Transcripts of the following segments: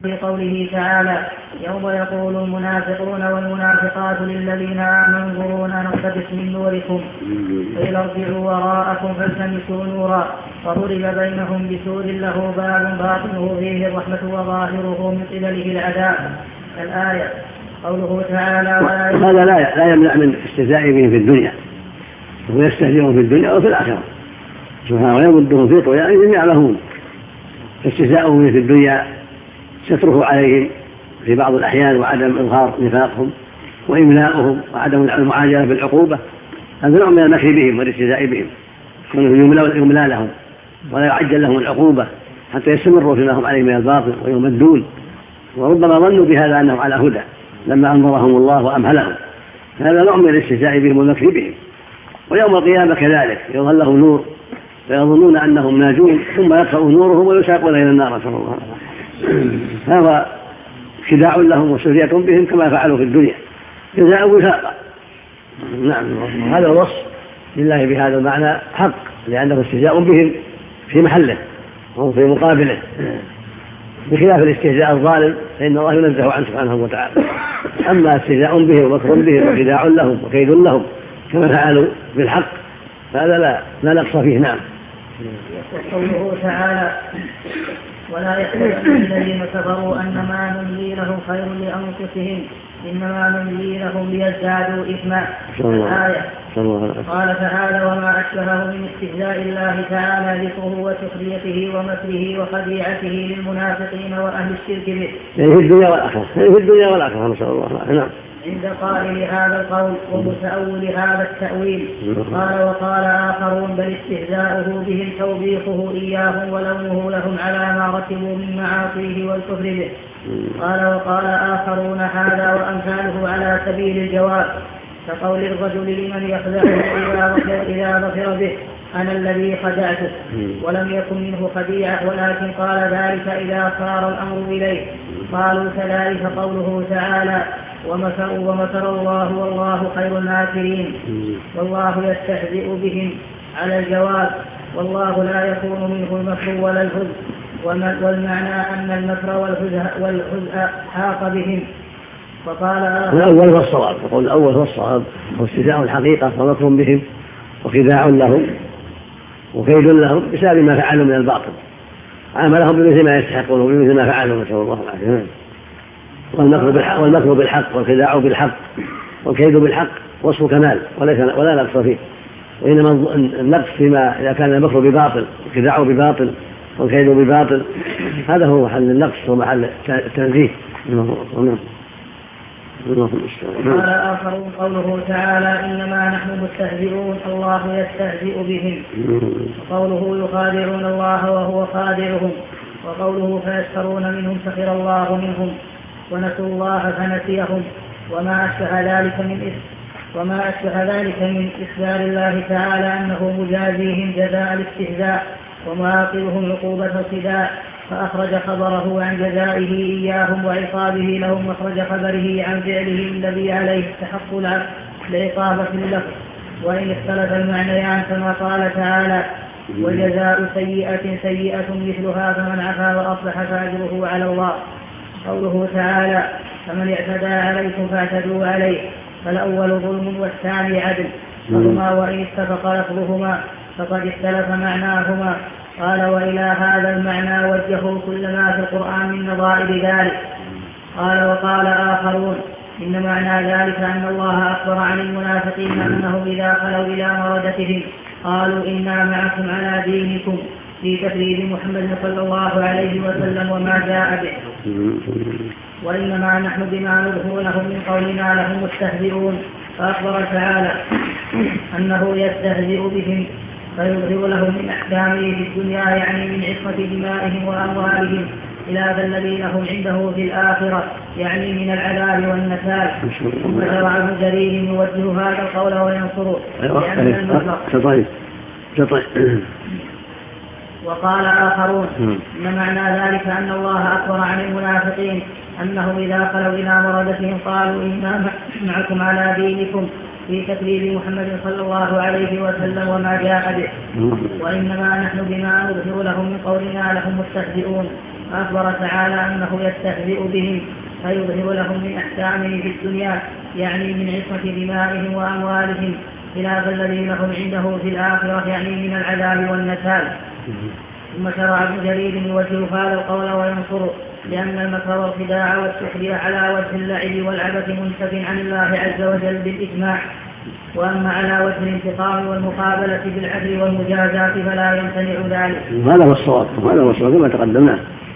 في قوله تعالى يوم يقول المنافقون والمنافقات للذين آمنوا انظرونا نقتبس من نوركم قيل ارجعوا وراءكم فالتمسوا نورا وضرب بينهم بسور له باب باطنه فيه الرحمة وظاهره من قبله العذاب. الآية. قوله تعالى هذا لا يمنع من استهزاء بهم في الدنيا، ويستهزئون في الدنيا وفي الآخرة سبحانه ويمدهم في طغيانهم جميع لهم. استهزاؤهم في الدنيا ستره عليهم في بعض الأحيان وعدم إظهار نفاقهم وإملاؤهم وعدم المعاجلة بالعقوبة، هذا نوع من المكر بهم والاستهزاء بهم، كونه يملى لهم ولا يعجل لهم العقوبة حتى يستمروا فيما هم عليه من الباطل ويمدون، وربما ظنوا بهذا أنهم على هدى لما أنظرهم الله وأمهلهم. هذا نوع من الاستهزاء بهم والمكر بهم. ويوم القيامة كذلك يظهر لهم نور فيظنون أنهم ناجون ثم يطفأ نورهم ويساقون إلى النار، نسأل الله العافية. هذا خداع لهم وسخرية بهم كما فعلوا في الدنيا، جزاء وفاقا. نعم، هذا الوصف لله بهذا المعنى حق، لأنه استهزاء بهم في محله وهم في مقابله، بخلاف الاستهزاء الظالم فإن الله ينزه عنه سبحانه وتعالى. أما استهزاء بهم ومكر بهم وخداع لهم وكيد لهم كما فعلوا بالحق فهذا لا نقص فيه. نعم. وقوله تعالى ولا يحسبن الذين كفروا أنما نملي لهم خير لأنفسهم إنما نملي لهم ليزدادوا إثما. الآية. قال تعالى وما أشبهه من استهزاء الله تعالى ذكره وسخريته ومكره وخديعته للمنافقين وأهل الشرك به في الدنيا والآخرة نسأل الله العافية. نعم. عند قائل هذا القول ومتأول هذا التأويل قال وقال آخرون بل استهزاؤه بهم توبيخه إياهم ولومه لهم على ما رتبوا من معاصيه والكفر به. قال وقال آخرون هذا وأمثاله على سبيل الجواب كقول الرجل لمن يخدعه إذا ظفر به أنا الذي خدعته ولم يكن منه خديعة ولكن قال ذلك إذا صار الأمر إليه. قالوا كذلك قوله تعالى ومكر الله والله خير الماكرين والله يستهزئ بهم على الجواب والله لا يكون منه المكر ولا الهزء والمعنى أن المكر والهزء حاق بهم. فقال الأول هو الصواب، يقول الأول هو الصواب واستهزاء الحقيقة ومكر بهم وخداع لهم وكيد لهم بسبب ما فعلوا من الباطل، عاملهم بمثل ما يستحقون وبمثل ما فعلوا نسأل الله العافية. والمكر بالحق والخداع بالحق والكيد بالحق وصف كمال ولا نقص فيه، وإنما النقص فيما إذا كان المكر بباطل والخداع بباطل والكيد بباطل، هذا هو محل النقص ومحل التنزيه. قال آخرون قوله تعالى إنما نحن مستهزئون الله يستهزئ بهم، وقوله يخادعون الله وهو خادعهم، وقوله فيسخرون منهم سخر الله منهم ونسوا الله فنسيهم وما أشبه ذلك من إخبار الله تعالى أنه مجازيهم جزاء الاستهزاء ومعاقبهم عقوبة الخداع، فأخرج خبره عن جزائه إياهم وعقابه لهم وأخرج خبره عن فعله الذي عليه استحق لعقابة اللفظ. وإن اختلف المعنيان كما قال تعالى وجزاء سيئة مثلها فمن عفا وأصلح فأجره على الله. قوله تعالى فمن اعتدى عليكم فاعتدوا عليه، فالأول ظلم والثاني عدل، فهما وإن اتفق لفظهما فقد اختلف معناهما. قال وإلى هذا المعنى وجهوا كل ما في القرآن من نظائر ذلك. قال وقال آخرون إن معنى ذلك أن الله أخبر عن المنافقين أنهم إذا خلوا إلى مردتهم قالوا إنا معكم على دينكم في تكذيب محمد صلى الله عليه وسلم وما جاء به، وإنما نحن بما نظهر لهم من قولنا لهم مستهزئون. فأخبر تعالى أنه يستهزئ بهم فيظهر لهم من أحكامه في الدنيا يعني من عصمة دمائهم وأموالهم إلى الذين هم عنده في الآخرة يعني من العذاب والنكال. ثم شرع ابن جرير يوجه هذا القول وينصره وقال آخرون إن معنى ذلك أن الله أخبر عن المنافقين أنهم إذا خلوا إلى مردتهم قالوا إنا معكم على دينكم في تكذيب محمد صلى الله عليه وسلم وما جاء به، وإنما نحن بما نظهر لهم من قولنا لهم مستهزئون. فأخبر تعالى أنه يستهزئ بهم فيظهر لهم من أحكامه في الدنيا يعني من عصمة دمائهم وأموالهم خلاف الذي لهم عنده في الآخرة يعني من العذاب والنكال. ثم شرع ابن جرير يوجه هذا القول وينصره لأن المكر والخداع والسحر على وجه اللعب والعبث منتف عن الله عز وجل بالإجماع، وأما على وجه الانتقام والمقابلة بالعدل والمجازات فلا يمتنع ذلك. هذا هو الصواب كما تقدمنا.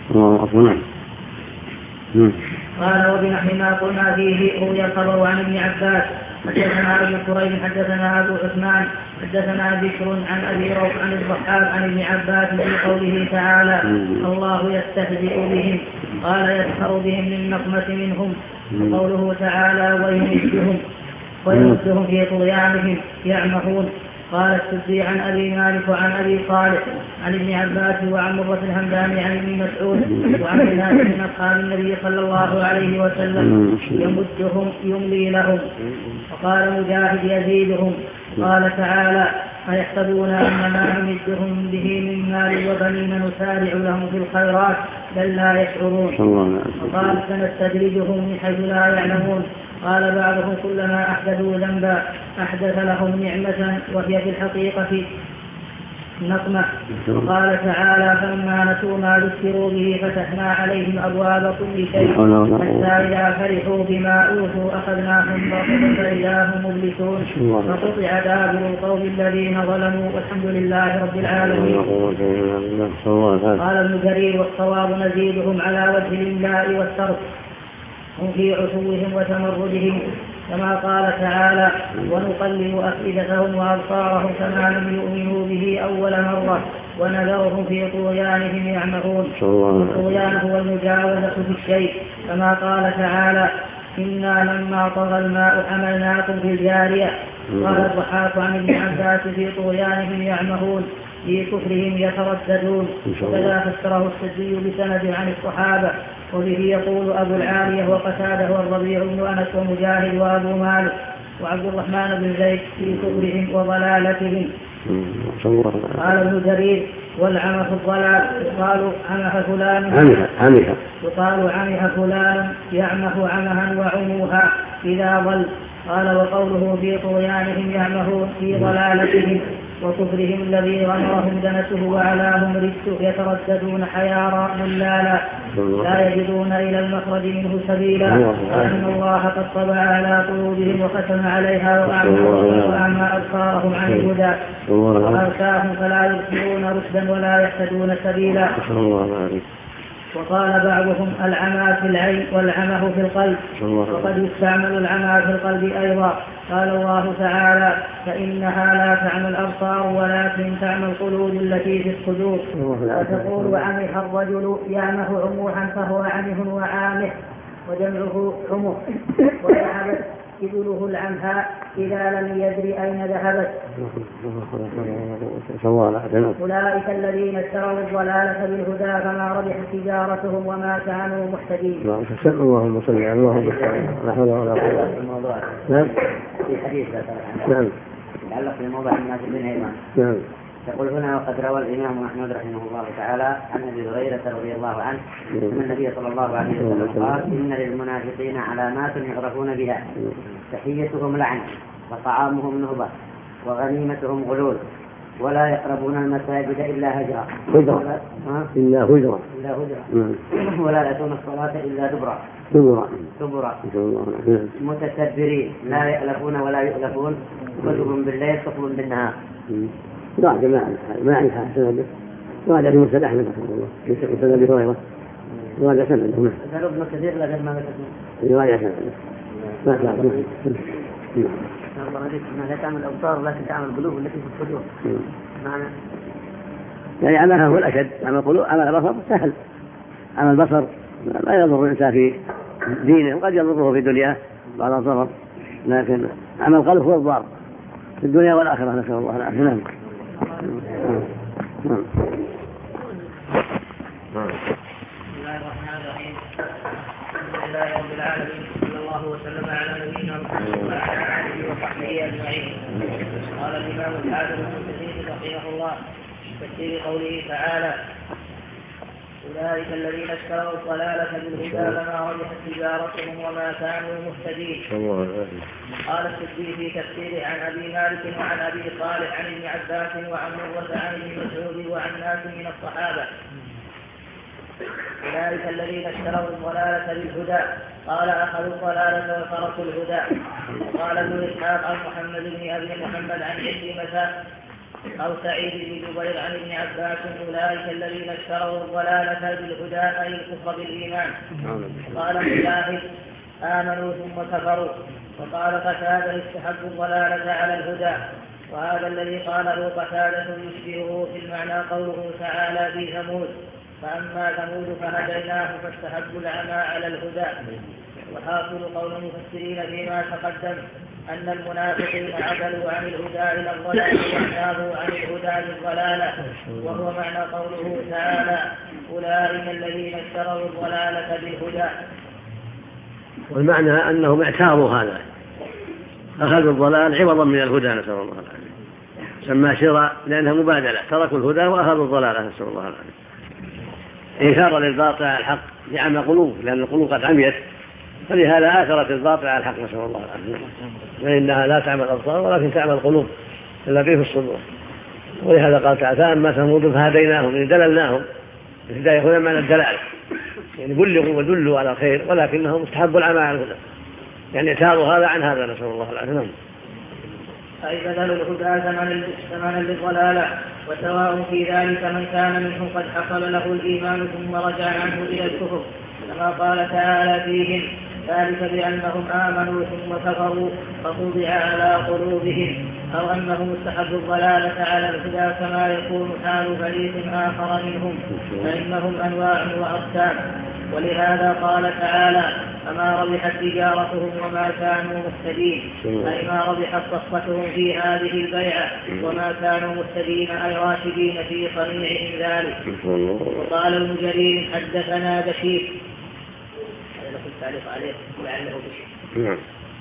قال وبنحو ما قلنا فيه روي الخبر عن ابن عباس حدثنا ابي كريب حدثنا ابو عثمان حدثنا بشر عن ابي روح عن الضحاك عن ابن عباس في قوله تعالى الله يستهزئ بهم قال يسخر بهم للنقمة منهم، وقوله تعالى ويمدهم في طغيانهم يعمهون. قال السدي عن أبي مالك وعن أبي صالح عن ابن عباس وعن مرة الهمداني عن ابن مسعود وعن الناس من أصحاب النبي صلى الله عليه وسلم يمدهم يملي لهم. وقال مجاهد يزيدهم. قال تعالى أيحسبون أن ما نمدهم به من مال وبنين نسارع لهم في الخيرات بل لا يشعرون. وقال سنستدرجهم من حيث لا يعلمون. قال بعضهم كلما أحدثوا ذنبا أحدث لهم نعمة وهي في الحقيقة نقمة. قال تعالى فلما نسوا ما ذكروا به فتحنا عليهم أبواب كل شيء حتى إذا فرحوا بما أوتوا أخذناهم بغتة فإذا هم مبلسون فقطع دابر القوم الذين ظلموا والحمد لله رب العالمين. قال ابن جرير والصواب نزيدهم على وجه الإملاء والصرف هم في عتوهم وتمردهم كما قال تعالى ونقلب أفئدتهم وأبصارهم كما لم يؤمنوا به أول مرة ونذرهم في طغيانهم يعمهون. الطغيان هو المجاوزة في الشيء كما قال تعالى إنا لما طغى الماء حملناكم في الجارية. قال الضحاك عن ابن عباس في طغيانهم يعمهون في كفرهم يترددون. وكذا فسره السدي بسند عن الصحابة وبه يقول أبو العالية وقتاده والربيع بن أنس ومجاهد وأبو مالك وعبد الرحمن بن زيد في كفرهم وضلالتهم. قال ابن جرير والعمى الضلال يقال عمه فلان يعمه عمها وعموها إذا ضل. قال وقوله في طغيانهم يعمهون في ضلالتهم وكفرهم الذي غمرهم دنسه وعلاهم رجسه يترددون حيارى ملالا لا يجدون إلى المخرج منه سبيلا وأن الله قد طبع على قلوبهم وختم عليها وأعمى أبصارهم عن الهدى وأغشاهم فلا يبصرون رشدا ولا يهتدون سبيلا. وقال بعضهم العمى في العين والعمى في القلب وقد يستعمل العمى في القلب أيضا. قال الله تعالى فإنها لا تعمى الأبصار ولكن تعمى القلوب التي في الصدور. وتقول عمح الرجل يعمه عموحا فهو عمه وعامح وجمعه عمه وذهبت إبله العمهاء إذا لم يدري أين ذهبت. أولئك الذين اشتروا الضلالة بالهدى فما ربحت تجارتهم وما كانوا محتدين. اللهم صل على اللهم لا حول ولا قوة. نعم في حديث نعم يتعلق بموضوع الناس بالإيمان. نعم يقول هنا وقد روى الإمام أحمد رحمه الله تعالى عن أبي هريرة رضي الله عنه أن النبي صلى الله عليه وسلم قال إن للمنافقين علامات يعرفون بها تحيتهم لعن وطعامهم نهبة وغنيمتهم غلول ولا يقربون المساجد إلا هجرا ولا يأتون الصلاة إلا دبرا متكبرين لا يألفون ولا يؤلفون كلهم بالليل كفر بالنهار. ضاع ما عندها سند وهذا في مسند أحمد رحمه الله في سند أبي هريرة وهذا سند ذهب ابن كثير لغير ما ذكرنا وهذا سند ما تعرف لا تعمل الأبصار ولكن تعمل القلوب التي في الصدور. معنى يعني عملها هو الأشد. عمل القلوب عمل البصر سهل. عمل البصر لا يضر الإنسان في دينه وقد يضره في دنياه بعض الضرر، لكن عمل القلب هو الضار في الدنيا والآخرة نسأل الله العافية. نعم. بسم الله الرحمن الرحيم. الحمد لله رب العالمين صلى الله وسلم على نبينا محمد وعلى آله وصحبه أجمعين. قال الإمام الحافظ ابن كثير رحمه الله في تفسير قوله تعالى أولئك الذين اشتروا الضلالة بالهدى فما ربحت تجارتهم وما كانوا مهتدين. قال السدي في تفسيره عن أبي مالك وعن أبي صالح عن ابن عباس وعن مروة عن ابن مسعود وعن ناس من الصحابة. أولئك الذين اشتروا الضلالة بالهدى. قال أخذوا الضلالة وتركوا الهدى. قال ابن إسحاق عن محمد بن أبي محمد عن عكرمة أو سعيد بن جبير عن ابن عباس أولئك الذين اشتروا الضلالة بالهدى أي الكفر بالإيمان. قال مجاهد آمنوا ثم كفروا. وقال قتادة استحبوا الضلالة على الهدى. وهذا الذي قاله قتادة يشبهه في المعنى قوله تعالى في ثمود فأما ثمود فهديناه فاستحبوا العمى على الهدى. وحاصل قول المفسرين فيما تقدم أن المنافقين عدلوا عن الهدى إلى الضلال وأعرضوا عن الهدى للضلالة، وهو معنى قوله تعالى أولئك الذين اشتروا الضلالة بالهدى. والمعنى أنهم اعتاروا هذا، أخذوا الضلال عوضا من الهدى، نسأل الله العافية. سمى شراء لأنها مبادلة، تركوا الهدى وأخذوا الضلالة، نسأل الله العافية. إنكار للباطل على الحق لعمى قلوب، لأن القلوب قد عميت، فلهذا آثرت الباطل على الحق، نسأل الله العافية. فإنها لا تعمل الأبصار ولكن تعمل القلوب التي في الصدور. ولهذا قال تعالى فأما ثمود فهديناهم، يعني دللناهم. الهداية هنا معنى الدلالة، يعني بلغوا ودلوا على الخير ولكنهم استحبوا العمى على الهدى، يعني اعتاروا هذا عن هذا، نسأل الله العافية. أي بذلوا الهدى ثمنا للضلالة، وسواء في ذلك من كان منهم قد حصل له الإيمان ثم رجع عنه إلى الكفر، كما قال تعالى فيهم ذلك بأنهم آمنوا ثم كفروا فطبع على قلوبهم، أو أنهم استحبوا الضلالة على الهدى كما يكون حال فريق آخر منهم، فإنهم أنواع وأقسام. ولهذا قال تعالى فما ربحت تجارتهم وما كانوا مهتدين، أي ما ربحت صفقتهم في هذه البيعة وما كانوا مهتدين أي راشدين في صنيعهم ذلك. وقال ابن جرير حدثنا بشير، تعليق عليه لعله بشير.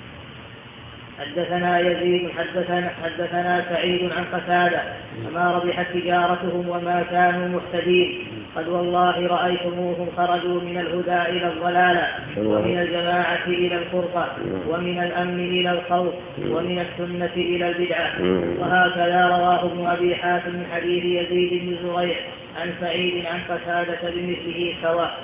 حدثنا يزيد حدثنا سعيد عن قتادة فما ربحت تجارتهم وما كانوا مهتدين، قد والله رأيتموهم خرجوا من الهدى إلى الضلالة، ومن الجماعة إلى الفرقة، ومن الأمن إلى الخوف، ومن السنة إلى البدعة. وهكذا رواه ابن أبي حاتم من حديث يزيد بن زريع عن سعيد عن قتادة بمثله سواء.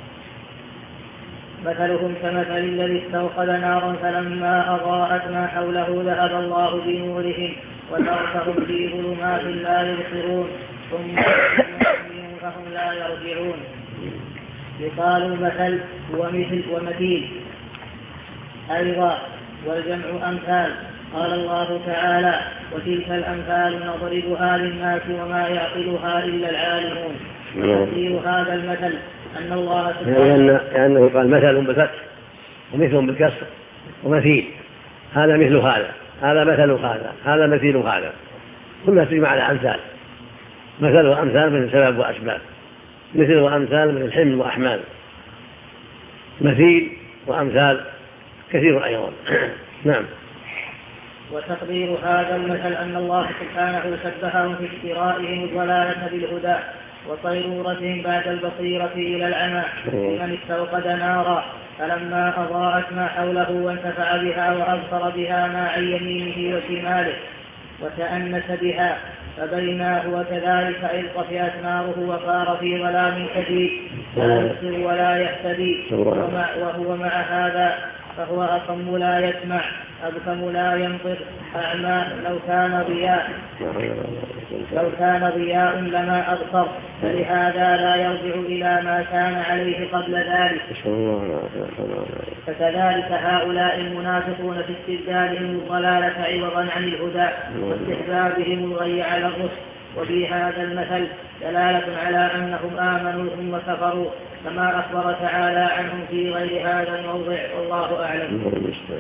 مثلهم كمثل الذي استوقد نارا فلما أضاءت ما حوله ذهب الله بنورهم وتركهم في ظلمات لا يبصرون ثم فهم لا يرجعون. يقال مثل ومثل ومثيل أيضا، والجمع أمثال. قال الله تعالى وتلك الأمثال نضربها للناس وما يعقلها إلا العالمون. تفسير هذا المثل أن الله سبحانه لأنه قال مثل بالفتح ومثل بالكسر ومثيل، هذا مثل هذا، هذا مثل هذا، هذا مثيل هذا، كلها تجمع على أمثال. مثل وأمثال من سبب وأسباب، مثل وأمثال من الحمل وأحمال، مثيل وأمثال كثير أيضا. نعم. وتقدير هذا المثل أن الله سبحانه شبههم في اشترائهم الضلالة بالهدى وصيرورتهم بعد البصيرة إلى العمى، لمن استوقد نارا فلما أضاءت ما حوله وانتفع بها وأبصر بها ما عن يمينه وشماله وتأنس بها، فبيناه وكذلك إذ طفئت ناره وصار في ظلام شديد لا يبصر ولا يهتدي، وهو مع هذا فهو أصم لا يسمع أبكم لا ينطق أعمى لو كان ضياء لما أبصر، فلهذا لا يرجع إلى ما كان عليه قبل ذلك. فكذلك هؤلاء المنافقون في استبدالهم الضلالة عوضا عن الهدى واستحبابهم الغي على الرشد. وفي هذا المثل دلالة على أنهم آمنوا ثم كفروا كما أخبر تعالى عنهم في غير هذا الموضع، والله أعلم.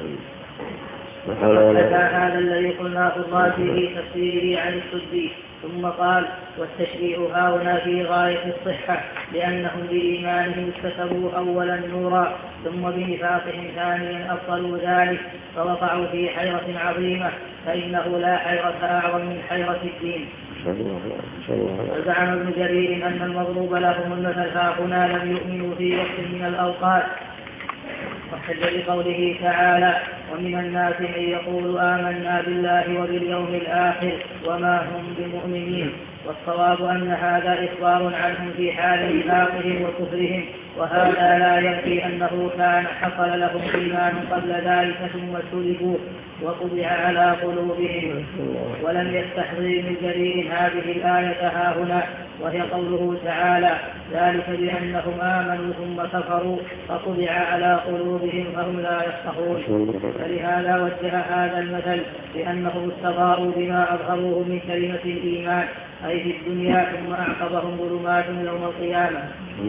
حتى هذا الذي قلناه الرازي في تفسيره عن السدي، ثم قال والتشريع هاهنا في غاية الصحة، لأنهم بإيمانهم اكتسبوا أولا نورا ثم بنفاقهم ثانيا أبطلوا ذلك فوقعوا في حيرة عظيمة، فإنه لا حيرة أعظم من حيرة الدين. وزعم ابن جرير أن المضروب لهم المثل هاهنا لم يؤمنوا في وقت من الأوقات، واحتج بقوله تعالى: ومن الناس من يقول آمنا بالله وباليوم الآخر وما هم بمؤمنين. والصواب أن هذا إخبار عنهم في حال نفاقهم وكفرهم، وهذا لا ينفي أنه كان حصل لهم إيمان قبل ذلك ثم سلبوا وطبع على قلوبهم. ولم يستحضر ابن جرير هذه الآية هاهنا، وهي قوله تعالى: ذلك بأنهم آمنوا ثم كفروا فطبع على قلوبهم فهم لا يفقهون. فلهذا وجه هذا المثل بأنهم استضاءوا بما أظهروه من كلمة الإيمان أي في الدنيا، ثم أعقبهم ظلمات يوم القيامة.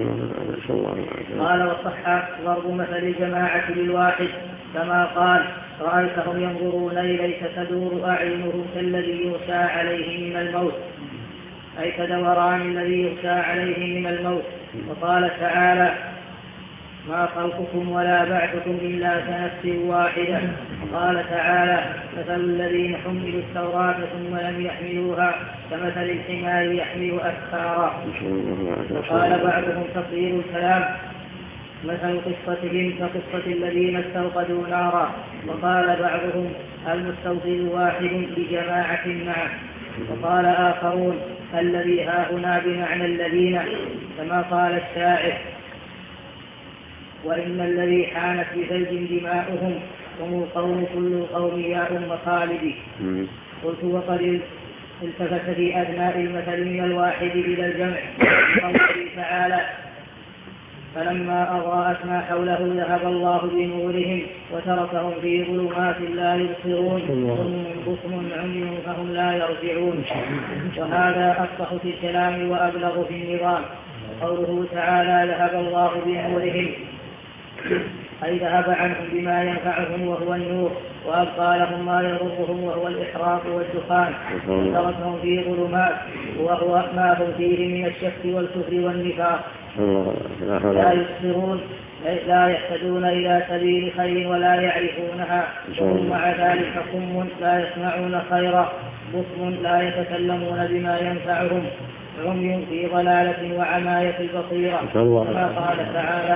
قال: والصح ضرب مثل الجماعة للواحد، كما قال: رأيتهم ينظرون إليك تدور أعينهم كالذي يغشى عليه من الموت، أي كدوران الذي يغشى عليه من الموت. وقال تعالى: ما خلقكم ولا بعثكم إلا كنفس واحدة. قال تعالى: مثل الذين حملوا التوراة ثم لم يحملوها كمثل الحمار يحمل أسفارا. وقال بعضهم تفضيل الكلام: مثل قصتهم كقصة الذين استوقدوا نارا. وقال بعضهم: المستوقد واحد بجماعة معه. وقال آخرون: الذي هاهنا بمعنى الذين، كما قال الشاعر: وإن الذي حانت بثلج دماؤهم هم القوم كل القوم يا أم خالدي. قلت: وقد التفت في أدناء المثل من الواحد إلى الجمع، قوله تعالى: فلما أضاءت ما حوله ذهب الله بنورهم وتركهم في ظلمات لا يبصرون بكم عمي فهم لا يرجعون. وهذا أفصح في الكلام وأبلغ في النظام. قوله تعالى: ذهب الله بنورهم، أي ذهب عنهم بما ينفعهم وهو النور، وأبقى لهم ما يضرهم وهو الإحراق والدخان، وتركهم في ظلمات وهو ما هم فيه من الشك والكفر والنفاق، لا يبصرون، لا يهتدون إلى سبيل خير ولا يعرفونها، وهم مع ذلك صم لا يسمعون خيرا، بصم لا يتكلمون بما ينفعهم، عمي في ضلالة وعماية البصيرة، كما قال تعالى: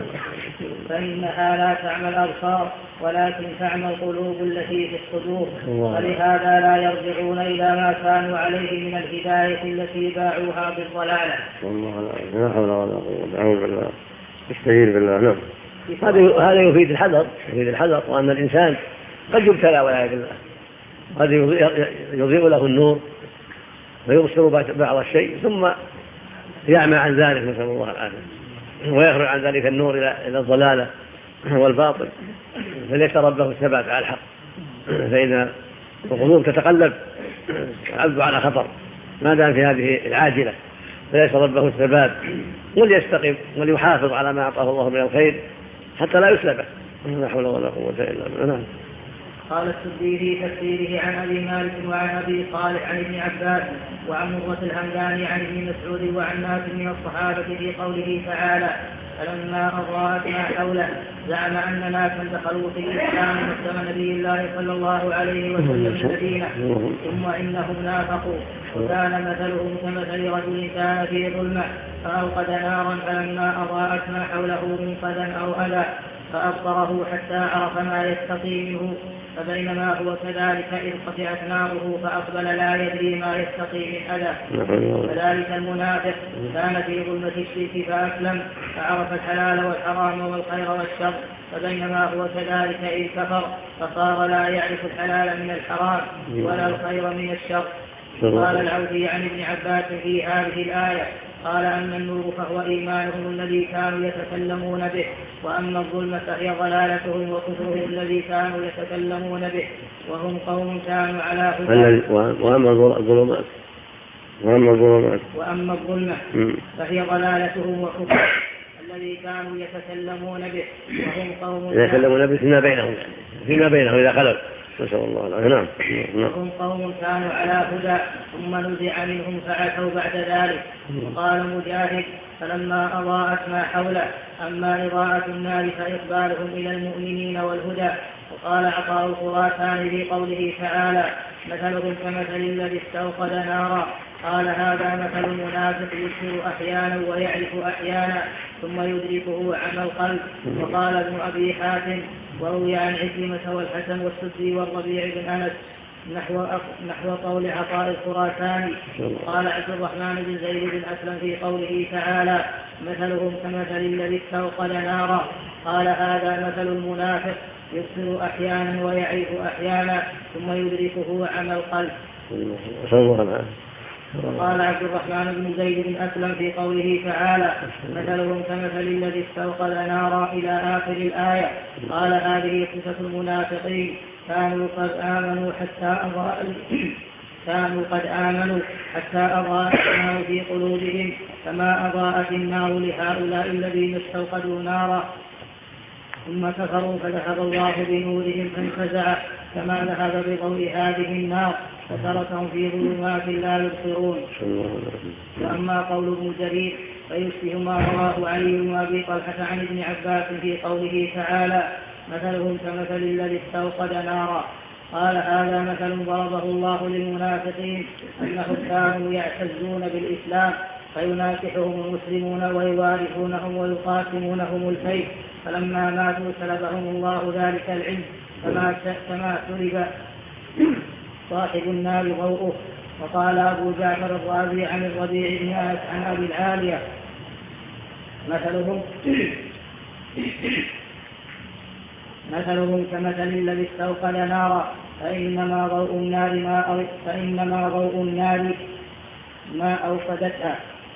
فإنها لا تعمى الأبصار ولكن تعمى القلوب التي في الصدور. ولهذا لا يرجعون إلى ما كانوا عليه من الهداية التي باعوها بالضلالة. لا حول ولا قوة إلا بالله. استعين بالله. نعم. هذا يفيد الحذر، وأن الإنسان قد يبتلى والعياذ بالله، قد يضيء له النور فيبصر بعض الشيء ثم يعمى عن ذلك، نسأل الله العافية، ويخرج عن ذلك النور إلى الضلالة والباطل. فليتربه له الثبات على الحق، فإن القلوب تتقلب العبد على خطر ما دام في هذه العاجلة، فليتربه له الثبات وليستقيم وليحافظ على ما أعطاه الله من الخير حتى لا يسلبه. لا حول ولا قوة إلا بالله. قال السدي في تفسيره عن أبي مالك وعن أبي صالح عن ابن عباس وعن مرة الهمداني عن ابن مسعود وعن ناس من الصحابة في قوله تعالى: فلما أضاءت ما حوله زعم أن ناسا دخلوا في الإسلام مسلم نبي الله صلى الله عليه وسلم المدينة ثم إنهم نافقوا، وكان مثلهم كمثل رجل كان في ظلمة فأوقد نارا فلما أضاءت ما حوله من قدم أو أذى فأبصره حتى عرف ما يستقي منه، فبينما هو كذلك إذ قطعت ناره فأقبل لا يدري ما يستقي من أذى. وذلك المنافق كان في ظلمة الشرك فأسلم فعرف الحلال والحرام والخير والشر، فبينما هو كذلك إذ كفر فصار لا يعرف الحلال من الحرام ولا الخير من الشر. قال العوفي عن ابن عباس في هذه الآية: قال: أما النور فهو إيمانهم الذي كانوا يتكلمون به، وأما الظلمة فهي ضلالتهم وكفرهم الذي كانوا يتكلمون به، وهم قوم كانوا على هدى. وأما الظلمة فهي ضلالتهم وكفرهم الذي كانوا يتكلمون به، وهم قوم يتكلمون به فيما بينهم إذا خلوا نسأل الله العافية. نعم. هم قوم كانوا على هدى ثم نزع منهم فعتوا بعد ذلك. وقال مجاهد فلما أضاءت ما حوله. أما إضاءة النار فإقبالهم إلى المؤمنين والهدى. وقال عطاء الخراساني في قوله تعالى مثلهم كمثل الذي استوقد نارا. قال هذا مثل المنافق يبصر أحيانا ويعرف أحيانا ثم يدركه عمى القلب. وقال ابن أبي حاتم وروي عن عكرمة والحسن والسدي والربيع بن أنس نحو قول عطاء الخراساني. قال عبد الرحمن بن زيد بن أسلم في قوله تعالى مثلهم كمثل الذي استوقد نارا. قال هذا مثل المنافق يبصر أحيانا ويعرف أحيانا ثم يدركه عمى القلب. وقال عبد الرحمن بن زيد بن أسلم في قوله تعالى مثلهم كمثل الذي استوقد نارا إلى آخر الآية. قال هذه صفة المنافقين كانوا قد آمنوا حتى أضاءت النار في قلوبهم كما أضاءت النار لهؤلاء الذين استوقدوا نارا ثم كفروا فذهب الله بنورهم فانفزع كما ذهب بضوء هذه النار وتركهم في ظلمات لا يبصرون. وأما قول ابن جرير فيشبه ما رواه علي بن أبي طلحة عن ابن عباس في قوله تعالى مثلهم كمثل الذي استوقد نارا. قال هذا مثل ضربه الله للمنافقين أنهم كانوا يعتزون بالإسلام فيناكحهم المسلمون ويوارثونهم ويقاسمونهم الفيء فلما ماتوا سلبهم الله ذلك العلم كما سلب صاحب النار ضوءه. وقال أبو جعفر الرازي عن الربيع بن أنس عن أبي العالية مثلهم كمثل الذي استوقد نارا فإنما ضوء النار ما أوقدتها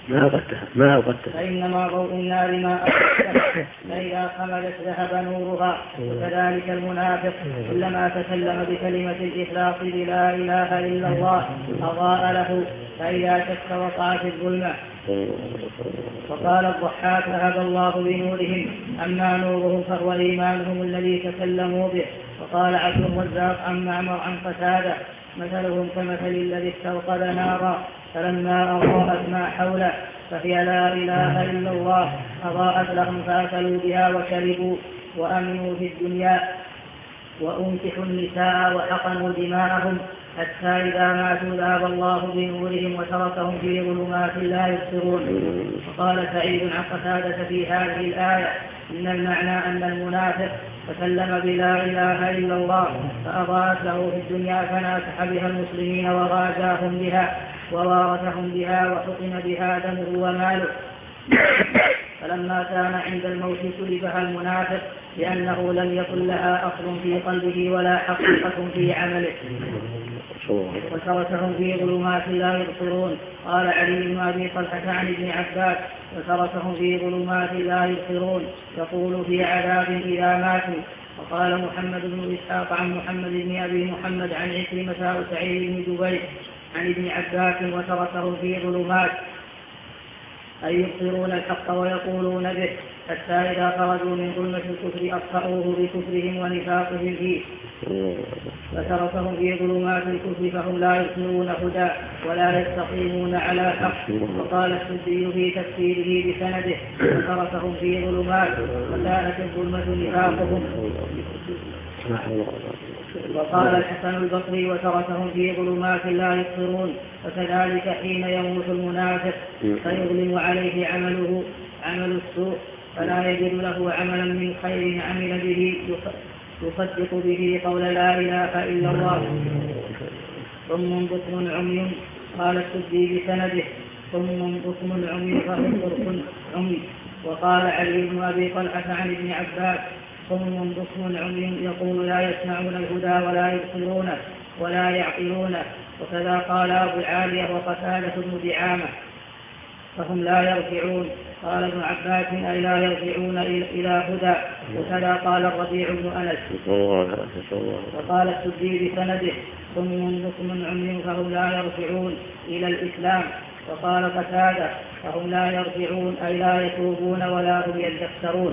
فإنما ضوء النار ما أوقدتها فإذا خمدت ذهب نورها. وكذلك المنافق كلما تكلم بكلمة الإخلاص بلا إله إلا الله أضاء له فإذا شك وقع في الظلمة. وقال الضحاك ذهب الله بنورهم أما نورهم فهو إيمانهم الذي تكلموا به. وقال عبد الرزاق عن معمر عن قتادة مثلهم كمثل الذي استوقد نارا فلما أضاءت ما حوله فهي لا إله إلا الله أضاءت لهم فأكلوا بها وشربوا وأمنوا في الدنيا وأنكحوا النساء وحقنوا دماءهم حتى إذا ماتوا ذهب الله بنورهم وتركهم في ظلمات لا يبصرون. وقال سعيد عن قتادة في هذه الآية إن المعنى أن المنافق تكلم بلا إله إلا الله فأضاءت له في الدنيا فناكح بها المسلمين وغازاهم بها ووارثهم بها وحقن بها دمه وماله. فلما كان عند الموت سلبها المنافق لأنه لم يكن لها أصل في قلبه ولا حقيقة في عمله وتركهم في ظلمات لا يبصرون. قال علي بن أبي طلحة عن ابن عباس وتركهم في ظلمات لا يبصرون يقول في عذاب إذا ماتوا. وقال محمد بن إسحاق عن محمد بن أبي محمد عن عكرمة وسعيد بن جبير عن ابن عباس وتركهم في ظلمات أي يبصرون الحق ويقولون به حتى إذا خرجوا من ظلمة الكفر أطفأوه بكفرهم ونفاقهم فيه فتركهم في ظلمات الكفر فهم لا يبصرون هدى ولا يستقيمون على حق. وقال السدي في تفسيره بسنده فتركهم في ظلمات وكانت الظلمة نفاقهم. وقال الحسن البصري وتركهم في ظلمات لا يبصرون. وكذلك حين يموت المنافق فيظلم عليه عمل السوء فلا يجد له عملا من خير عمل به يصدق به قول لا إله إلا الله ثم بكم عمي. قال السدي بسنده ثم بكم عمي فهم بكم عمي. وقال علي بن أبي طلحة عن ابن عباس ثم بكم عمي يقول لا يسمعون الهدى ولا يبصرونه ولا يعقلونه. وكذا قال أبو العالية وقتادة بن دعامة فهم لا يرجعون. قال ابن عباس أي لا يرجعون إلى هدى. وكذا قال الربيع بن أنس. وقال السدي بسنده ثم بكم عمي فهم لا يرجعون إلى الإسلام. وقال قتادة فهم لا يرجعون أي لا يتوبون ولا هم يذكرون.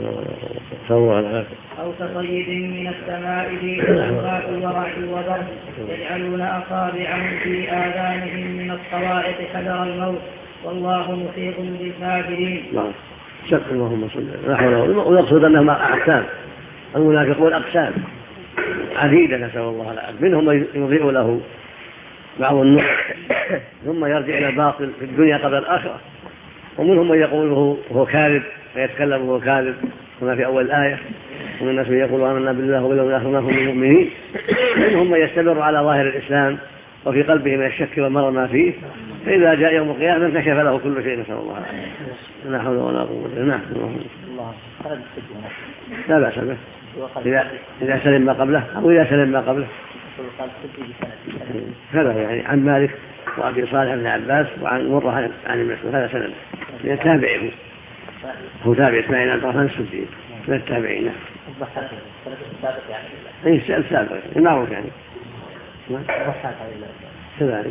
أو كصيد من السماء فيه ظلمات ورعد وبرد يجعلون أصابعهم في آذانهم من الصواعق حذر الموت والله محيط بالكافرين. اللهم صل على محمد. ويقصد أنهم أقسام، المنافقون أقسام عديدة نسأل الله العافية، منهم من يضيء له بعض النصح ثم يرجع إلى الباطل في الدنيا قبل الآخرة، ومنهم من يقول هو كاذب ويتكلم وهو كاذب كما في أول الآية، ومن الناس من يقول آمنا بالله واليوم الآخر وما هم بالمؤمنين. منهم من يستمر على ظاهر الإسلام وفي قلبه من الشك والمرض ما فيه، فإذا جاء يوم القيامة انكشف له كل شيء نسأل الله العافية. لا حول ولا قوة إلا بالله. لا بأس به إذا سلم ما قبله أو إذا سلم ما قبله. هذا يعني عن مالك وأبي صالح بن عباس وعن مرة عن المسلم، هذا سلم من التابعين، هو تابع إسماعيل عن طرفان السدي من التابعين. أي سابق المعروف يعني كذلك.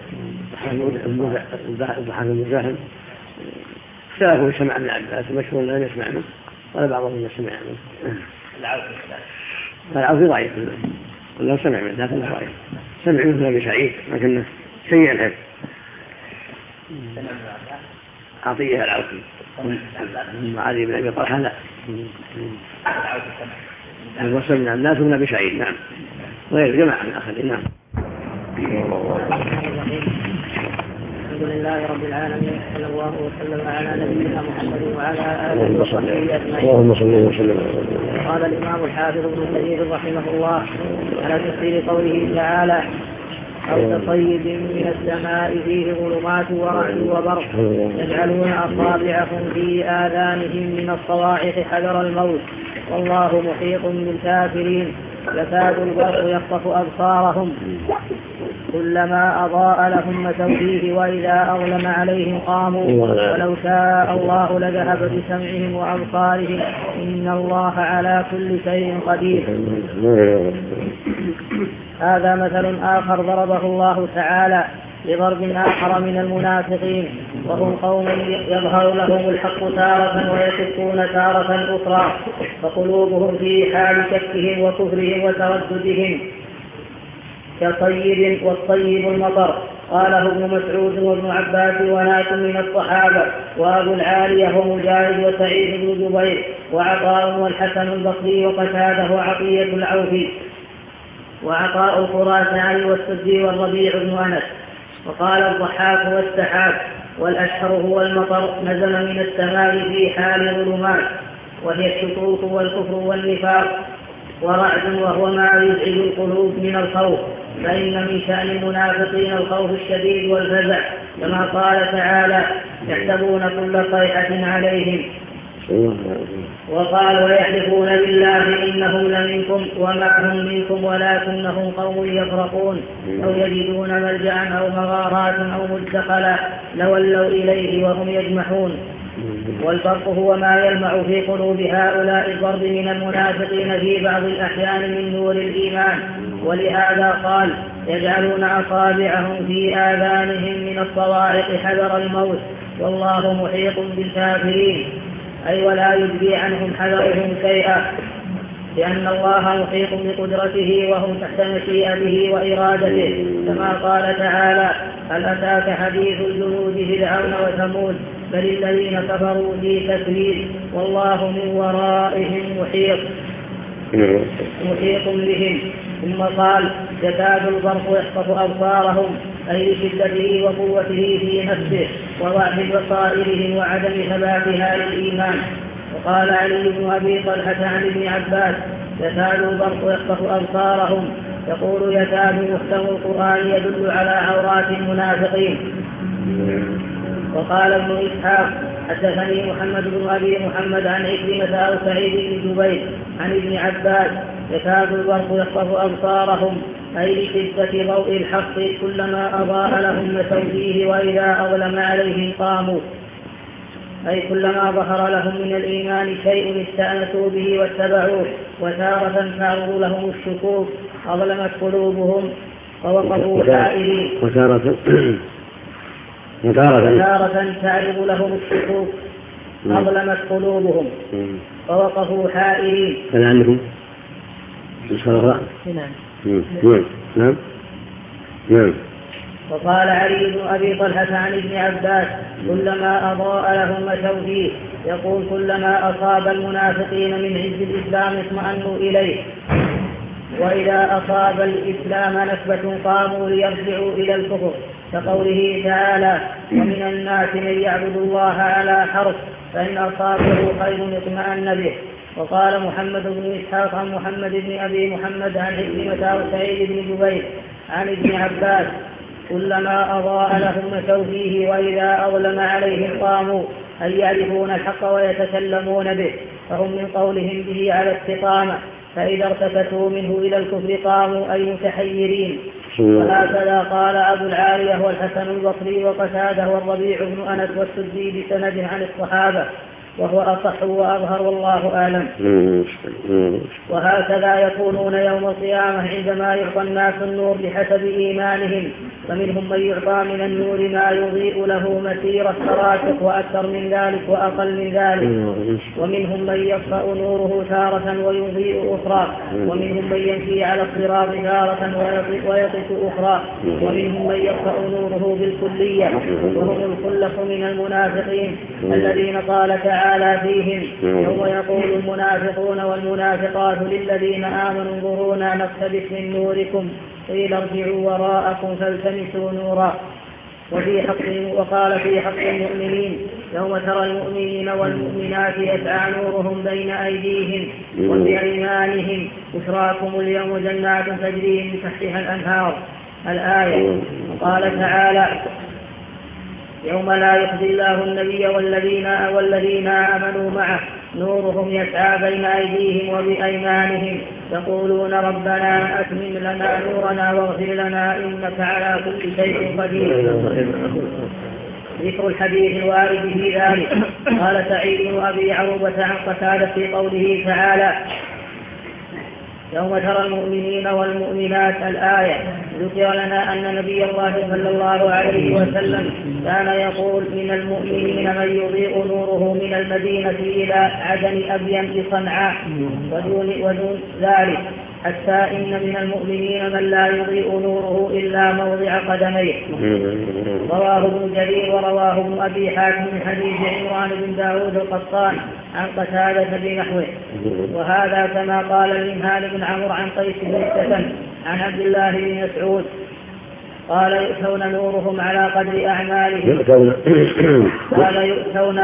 الضحاك المزاحم اختلفوا سمع ابن عباس، مشهور لم يسمع منه ولا بعضهم يسمع منه. العوفي ضعيف ولا سمع منه لكن ضعيف، سمع منه أبي سعيد لكنه سيء الحفظ. عطية العوفي علي بن أبي طلحة لا، الوصل من الناس من أبي سعيد نعم، غير جماعة من آخرين نعم. الحمد لله رب العالمين، صلى الله وسلم على نبينا محمد وعلى آله وصحبه أجمعين. قال الإمام الحافظ ابن كثير رحمه الله على تفسير قوله تعالى أو كصيب من السماء فيه ظلمات ورعد وبرق يجعلون أصابعهم في آذانهم من الصواعق حذر الموت والله محيط بالكافرين يكاد البرق يخطف أبصارهم كلما أضاء لهم مشوا فيه وإذا أظلم عليهم قاموا ولو شاء الله لذهب بسمعهم وأبصارهم إن الله على كل شيء قدير. هذا مثل آخر ضربه الله تعالى لضرب آخر من المنافقين، وهم قوم يظهر لهم الحق تارة ويشكون تارة أخرى، فقلوبهم في حال شكهم وكفرهم وترددهم كطيب، والطيب المطر. قاله ابن مسعود وابن عباس وناس من الصحابة وأبو العالية ومجاهد وسعيد بن جبير وعطاء والحسن البصري وقتاده وعطية العوفي وعطاء الخراساني والسدي والربيع بن أنس. وقال الضحاك والسحاب والأشهر هو المطر نزل من السماء في حال ظلمات وهي الشكوك والكفر والنفاق، ورعد وهو ما يزعج القلوب من الخوف، فإن من شأن المنافقين الخوف الشديد والفزع كما قال تعالى يحسبون كل صيحة عليهم. وقال ويحلفون بالله إنهم لمنكم وما هم منكم ولكنهم قوم يفرقون أو يجدون ملجأ أو مغارات أو مدخلا لولوا إليه وهم يجمحون. والفرق هو ما يلمع في قلوب هؤلاء الضرب من المنافقين في بعض الأحيان من نور الإيمان، ولهذا قال يجعلون أصابعهم في آذانهم من الصواعق حذر الموت والله محيط بالكافرين، أي ولا يجزي عنهم حذرهم شيئا، لأن الله محيط بقدرته وهم تحت مشيئته وإرادته، كما قال تعالى هل أتاك حديث الجنود فرعون وثمود بل الذين كفروا في تكذيب والله من ورائهم محيط بهم. ثم قال يكاد البرق يخطف أبصارهم أي لشدته وقوته في نفسه وضعف بصائرهم وعدم ثباتها للإيمان. وقال علي بن أبي طلحة عن ابن عباس يكاد البرق يخطف أبصارهم، يقول يكاد محكم القرآن يدل على عورات المنافقين. وقال ابن إسحاق حدثني محمد بن أبي محمد عن عكرمة أو سعيد بن جبير عن ابن عباس يكاد البرق يخطف أبصارهم أي لشدة ضوء الحق كلما أضاء لهم مشوا فيه وإذا أظلم عليهم قاموا، أي كلما ظهر لهم من الإيمان شيء استأنسوا به واتبعوه، وتارة تعرض لهم الشكوك أظلمت قلوبهم فوقفوا حائرين، وتارة تعرض لهم الشكوك أظلمت قلوبهم فوقفوا حائرين. هل عندكم؟ نعم. وقال علي بن أبي طلحة عن ابن عباس كلما أضاء لهم مشوا فيه، يقول كلما أصاب المنافقين من عز الإسلام اطمأنوا إليه، وإذا أصاب الإسلام نكبة قاموا ليرجعوا إلى الكفر، كقوله تعالى ومن الناس من يعبد الله على حرف فإن أصابه خير اطمأن به. وقال محمد بن إسحاق عن محمد بن أبي محمد عن عكرمة وسعيد بن جبير عن ابن عباس كلما أضاء لهم مشوا فيه وإذا أظلم عليهم قاموا، أي يعرفون الحق ويتكلمون به، فهم من قولهم به على استقامة، فإذا ارتكتوا منه إلى الكفر قاموا أي متحيرين. وهكذا قال أبو العالية والحسن البصري وقتادة والربيع بن أنس والسدي بسند عن الصحابة، وهو أصح وأظهر والله أعلم. وهكذا يكونون يوم القيامة عندما يعطى الناس النور بحسب إيمانهم، فمنهم من يعطى من النور ما يضيء له مسير الترافق وأكثر من ذلك وأقل من ذلك، ومنهم من يطفأ نوره تارة ويضيء أخرى، ومنهم من يمشي على الصراط تارة ويطفئ أخرى، ومنهم من يطفأ نوره بالكلية، وهم الخلة من المنافقين الذين قال تعالى فيهم يوم يقول المنافقون والمنافقات للذين آمنوا انظرونا نقتبس من نوركم قيل ارجعوا وراءكم فالتمسوا نورا. وقال في حق المؤمنين يوم ترى المؤمنين والمؤمنات يسعى نورهم بين أيديهم وبأيمانهم بشراكم اليوم جنات تجري من تحتها الأنهار الآية. وقال تعالى يوم لا يخزي الله النبي والذين آمنوا معه نورهم يسعى بين أيديهم وبأيمانهم يقولون ربنا أتمم لنا نورنا واغفر لنا إنك على كل شيء قدير. ذكر الحديث الوارد في ذلك. قال سعيد بن أبي عروبة عن قتادة في قوله تعالى يوم ترى المؤمنين والمؤمنات الآية، ذكر لنا أن نبي الله صلى الله عليه وسلم كان يقول من المؤمنين من يضيء نوره من المدينة إلى عدن أبين بصنعاء ودون ذلك، حتى إن من المؤمنين من لا يضيء نوره إلا موضع قدميه. رواه ابن جرير ورواه ابن أبي حاتم من حديث عمران بن داود القطان عن قتادة بنحوه. وهذا كما قال المنهال بن عمرو عن قيس بن السكن عن عبد الله بن مسعود قال يؤتون نورهم على قدر أعمالهم. قال يؤتون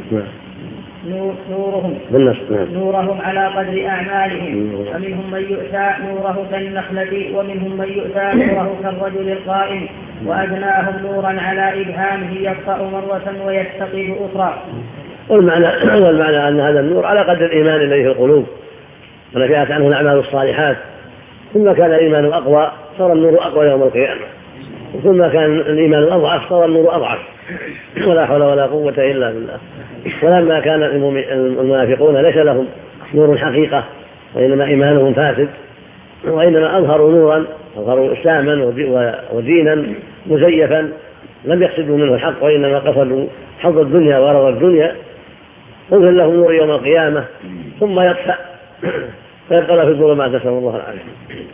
نورهم على قدر أعمالهم، فمنهم من يؤتى نوره كالنخلة ومنهم من يؤتى نوره كالرجل القائم، وأدناهم نورا على إبهامه يطفأ مرة ويستقيد أخرى. والمعنى أن هذا النور على قدر الإيمان الذي في القلوب ونشأت عنه الأعمال الصالحات، ثم كان الإيمان أقوى صار النور أقوى يوم القيامة، ثم كان الإيمان أضعف صار النور أضعف، ولا حول ولا قوة إلا بالله. ولما كان المنافقون ليس لهم نور حقيقة وإنما إيمانهم فاسد، وإنما أظهروا نورا أظهروا إسلاما ودينا مزيفا لم يقصدوا منه الحق وإنما قصدوا حظ الدنيا وأرض الدنيا، أظهر لهم نور يوم القيامة ثم يطفأ فيبقى في الظلمات، نسأل الله العافية.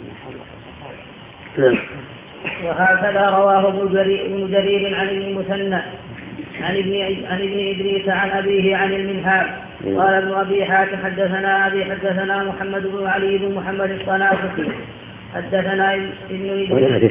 وهكذا رواه ابن جرير عن المثنى عن ابن إدريس عن أبيه عن المنهال قال ابن أبي حاتم حدثنا محمد بن علي بن محمد الطنافسي حدثنا ابن إدريس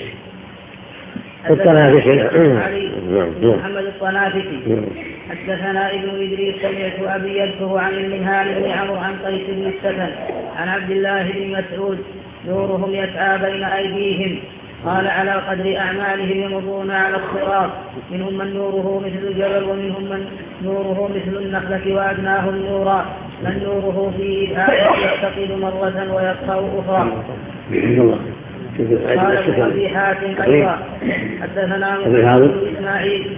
علي بن محمد الطنافسي حدثنا ابن إدريس سمعت أبي يذكر عن المنهال بن عمرو عن قيس بن السكن عن عبد الله بن مسعود نورهم يسعى بين أيديهم، قال على قدر أعمالهم يمضون على الصراط، منهم من نوره مثل الجبل ومنهم من نوره مثل النخلة وأدناهم نورا، من نوره في إبهامه يستقيل مرة ويطفأ أخرى. قال ابن أبي حاتم أيضا حدثنا محمد بن إسماعيل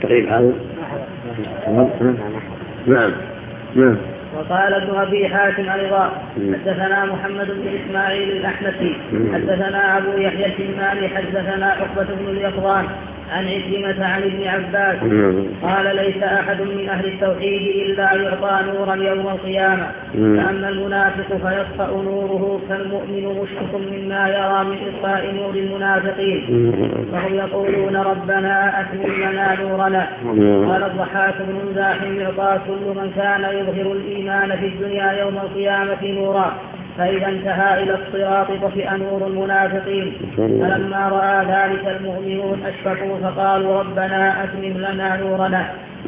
وقال ابن أبي حاتم أيضا حدثنا محمد بن إسماعيل الأحنفي حدثنا أبو يحيى الكناني حدثنا عقبة بن اليقظان عن عكرمة عن ابن عباس قال ليس أحد من أهل التوحيد إلا يعطى نورا يوم القيامة، فأما المنافق فيطفأ نوره كالمؤمن مشفق مما يرى من إطفاء نور المنافقين، فهم يقولون ربنا أتمم لنا نورنا. قال الضحاك بن مزاحم يعطى كل من كان يظهر الإيمان في الدنيا يوم القيامة نورا، فإذا انتهى إلى الصراط طفئ نور المنافقين، فلما رأى ذلك المؤمنون أشفقوا فقالوا ربنا أتمم لنا نورنا.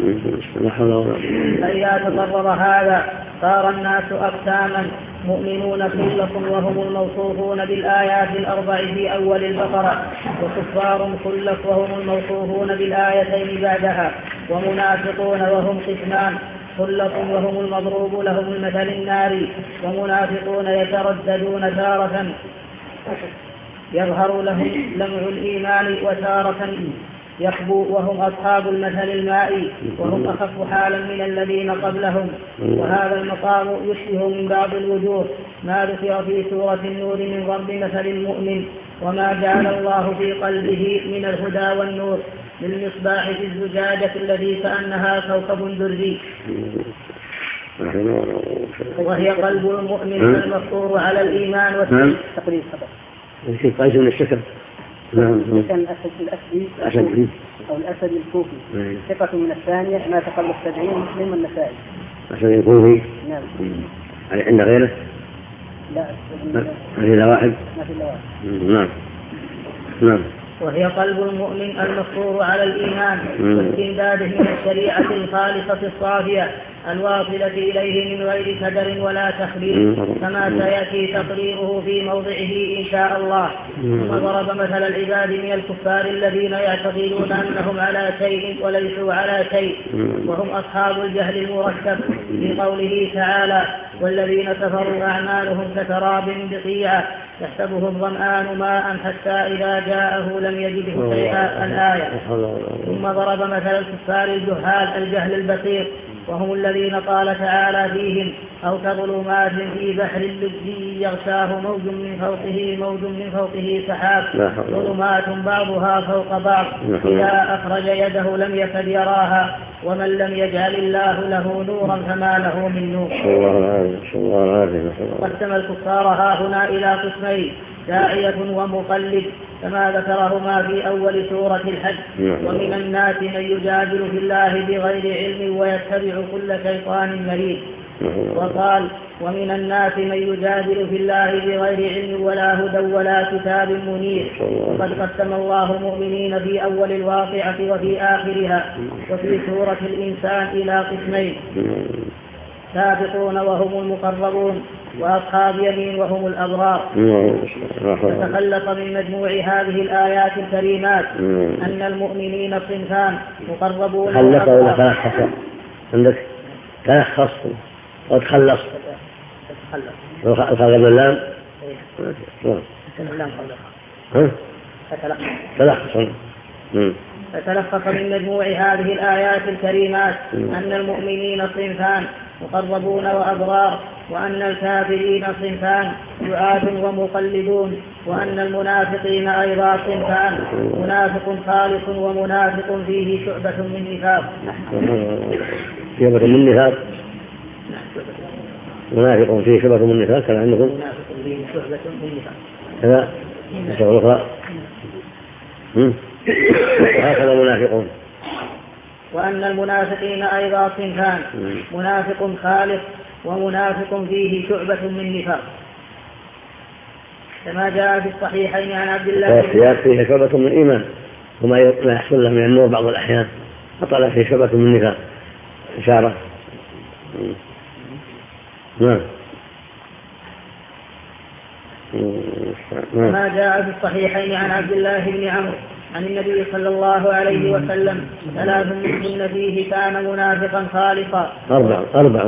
فإذا تقرر هذا صار الناس أقساما، مؤمنون كلكم وهم الموصوفون بالآيات الأربع في أول البقرة، وكفار كلك وهم الموصوفون بالآيتين بعدها، ومنافقون وهم قسمان، كلكم وهم المضروب لهم المثل الناري، ومنافقون يترددون تارة يظهر لهم لمع الإيمان وتارة يخبو، وهم أصحاب المثل المائي وهم أخف حالا من الذين قبلهم. وهذا المقام يشبه من بعض الوجوه ما ذكر في سورة النور من ضرب مثل المؤمن وما جعل الله في قلبه من الهدى والنور للمصباح في الزجاجة الذي كأنها كوكب دري، وهي قلب المؤمن المفطور على الإيمان والتقليد. في قيس من الشكر كان الأسد أو الأسد الكوفي ثقة من الثانية ما تقل 70 مسلم النسائي. الأسد الكوفي نعم. عند غيره؟ لا ما في إلا واحد. ما في إلا واحد. نعم نعم. وهي قلب المؤمن المفطور على الإيمان واستمداده من الشريعة الخالصة الصافية الواصلة إليه من غير كدر ولا تخليل، كما سيأتي تقريره في موضعه إن شاء الله. ثم ضرب مثل العباد من الكفار الذين يعتقدون أنهم على شيء وليسوا على شيء، وهم أصحاب الجهل المركب، في قوله تعالى والذين كفروا أعمالهم كسراب بقيعة يحسبه الظمآن ماء حتى إذا جاءه لم يجده شيئا الآية. ثم ضرب مثل الكفار الجهال الجهل البصير، وهم الذين قال تعالى فيهم أو كظلمات في بحر اللجي يغشاه موج من فوقه سحاب، ظلمات بعضها فوق بعض إذا أخرج يده لم يكد يراها، ومن لم يجعل الله له نورا فما له من نور. قسم الكفار هاهنا إلى قسمين، داعية ومقلد كما ذكرهما في أول سورة الحج. ومن الناس من يجادل في الله بغير علم ويتبع كل شيطان مريد. وقال ومن الناس من يجادل في الله بغير علم ولا هدى ولا كتاب منير. وقد قسم الله المؤمنين في أول الواقعة وفي آخرها وفي سورة الإنسان إلى قسمين، سابقون وهم المقربون، وأصحاب يمين وهم الأبرار. فتخلص من مجموع هذه الآيات الكريمات أن المؤمنين صنفان، مقربون خلص ولا تلخص عندك؟ تلخص وتخلص الخلق باللام فتلخص من مجموع هذه الآيات الكريمات أن المؤمنين صنفان، مقربون وأبرار، وأن الكافرين صنفان، دعاة ومقلدون، وأن المنافقين أيضا صنفان، منافق خالص ومنافق فيه شعبة من نفاق. شعبة من نفاق، منافق فيه شعبة من نفاق كما عندكم. منافق فيه شعبة من نفاق كذا الشعبة الأخرى وهكذا منافقون. وأن المنافقين أيضا صنفان، منافق خالص ومنافق فيه شعبة من نفاق، كما جاء في الصحيحين عن عبد الله فيه شعبة من إيمان وما يحصل له من النور بعض الأحيان، فطلع فيه شعبة من نفاق إشارة. نعم. كما جاء في الصحيحين عن عبد الله بن عمرو عن النبي صلى الله عليه وسلم ثلاث من كن فيه كان منافقا خالصا. أربع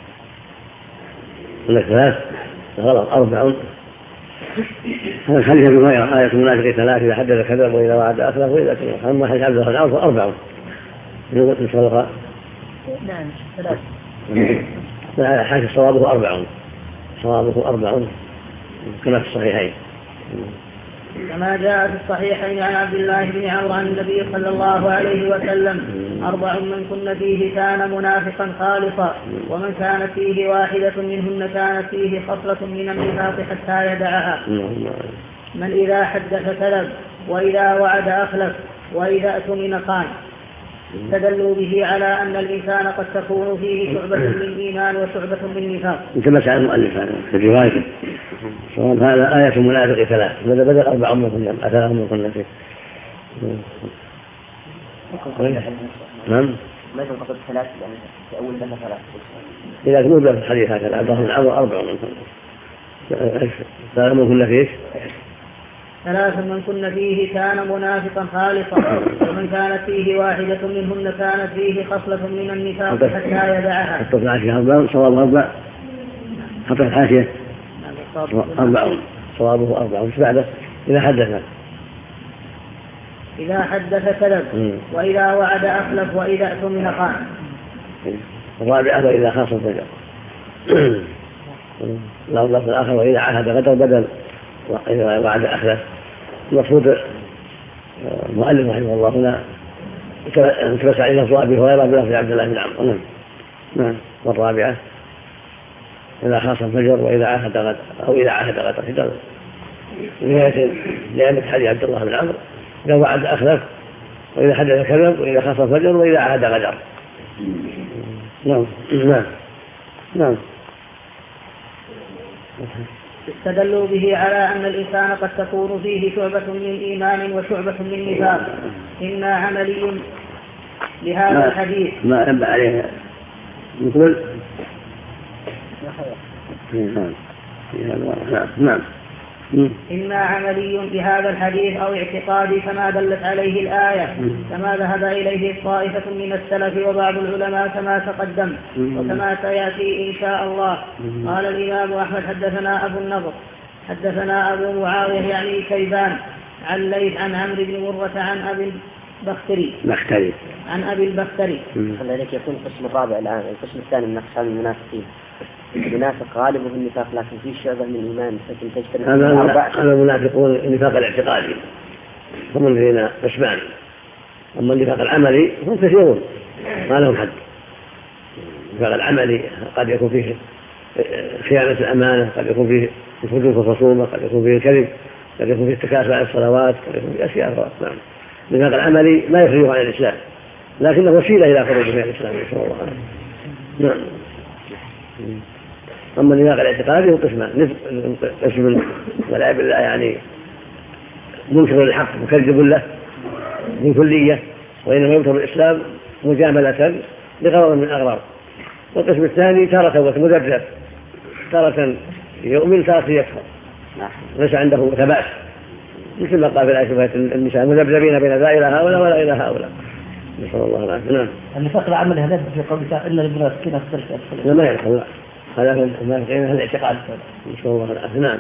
لك ثلاث غلط 4. هذا الحديث ابي هريره آية المنافق 3 إذا حدث كذب وإذا وعد أخلف وإذا كذب. أما حديث عبد الله بن عمرو 4 إن شاء الله. نعم 3. لا حديث صوابه 4 كما في الصحيحين. كما جاء في الصحيحين عن عبد الله بن عمرو عن النبي صلى الله عليه وسلم: 4 من كن فيه كان منافقا خالصا، ومن كانت فيه واحدة منهن كانت فيه خصلة من النفاق حتى يدعها: من إذا حدث كذب، وإذا وعد أخلف، وإذا اؤتمن خان. استدلوا به على أن الإنسان قد تكون فيه شعبة من الإيمان وشعبة من النفاق. انتبه على المؤلف هذا في روايته، هذا آية المنافق 3 بدل 4 من كنا 3 من كنا فيه. نعم. ما ينقصد 3 يعني في أول 3. إذا كنت في الحديث هكذا عبد الله بن عمرو 4 من كنا 3 من كنا فيه. 3 من كن فيه كان منافقا خالصا، ومن كانت فيه واحدة منهن كانت فيه خصلة من النفاق حتى يدعها. حتى في الحاشية 4 صوابه 4. حتى في الحاشية 4 صوابه 4. وش بعده؟ إذا حدث كذب، وإذا وعد أخلف، وإذا اؤتمن خان. 4 وإذا خاصم فجر. اللفظ الآخر وإذا عاهد غدر بدل وإذا وعد أخلف. المفروض المؤلف رحمه الله هنا انتبس عليه لفظ أبي هريرة بلفظ عبد الله بن عمرو. نعم. والرابعة إذا خاصم فجر وإذا عاهد غدر أو إذا عاهد غدر في نهاية لأن حديث عبد الله بن عمرو: إذا وعد أخلف، وإذا حدث كذب، وإذا خاصم فجر، وإذا عاهد غدر. نعم. استدلوا به على أن الإنسان قد تكون فيه شعبة من إيمان وشعبة من نفاق. إما عملي لهذا الحديث ما ينبع عليه مثل نعم. إما عملي بهذا الحديث أو اعتقادي كما دلت عليه الآية، كما ذهب إليه طائفة من السلف وبعض العلماء كما تقدم وكما سيأتي إن شاء الله. قال الإمام أحمد: حدثنا أبو النضر حدثنا أبو معاوية يعني كيبان عن ليث عن عمرو بن مرة عن أبي البختري. لذلك يكون القسم الرابع الآن. القسم الثاني من أقسام المنافقين: المنافق غالب في النفاق لكن فيه شعبة من الإيمان، لكن تجتمع هذا المنافقون النفاق الاعتقادي هم الذين قسمان. أما النفاق العملي هم كثيرون ما لهم حد. النفاق العملي قد يكون فيه خيانة الأمانة، قد يكون فيه الفجور في الخصومة، قد يكون فيه الكذب، قد يكون فيه التكاسل على الصلوات، قد يكون فيه أشياء أخرى. نعم. النفاق العملي لا يخرجه عن الإسلام لكنه وسيلة إلى خروجه من الإسلام إن شاء الله. نعم. أما النفاق الاعتقادي هو قسم والعياذ بالله يعني منكر للحق مكذب له من كلية، وإنما يظهر الإسلام مجاملة لغرض من الأغراض. والقسم الثاني تارة مذبذب، تارة يؤمن تارة يكفر، ليس عنده ثبات، مثل ما قال في الآية: النساء مذبذبين بين لا إلى هؤلاء ولا إلى هؤلاء. نسأل الله العافية. نعم. النفاق العملي هذا في قولك إلا المنافقين في لا ما يدخل، هذا من المنافقين هذا الاعتقاد. نسأل الله العافية. نعم.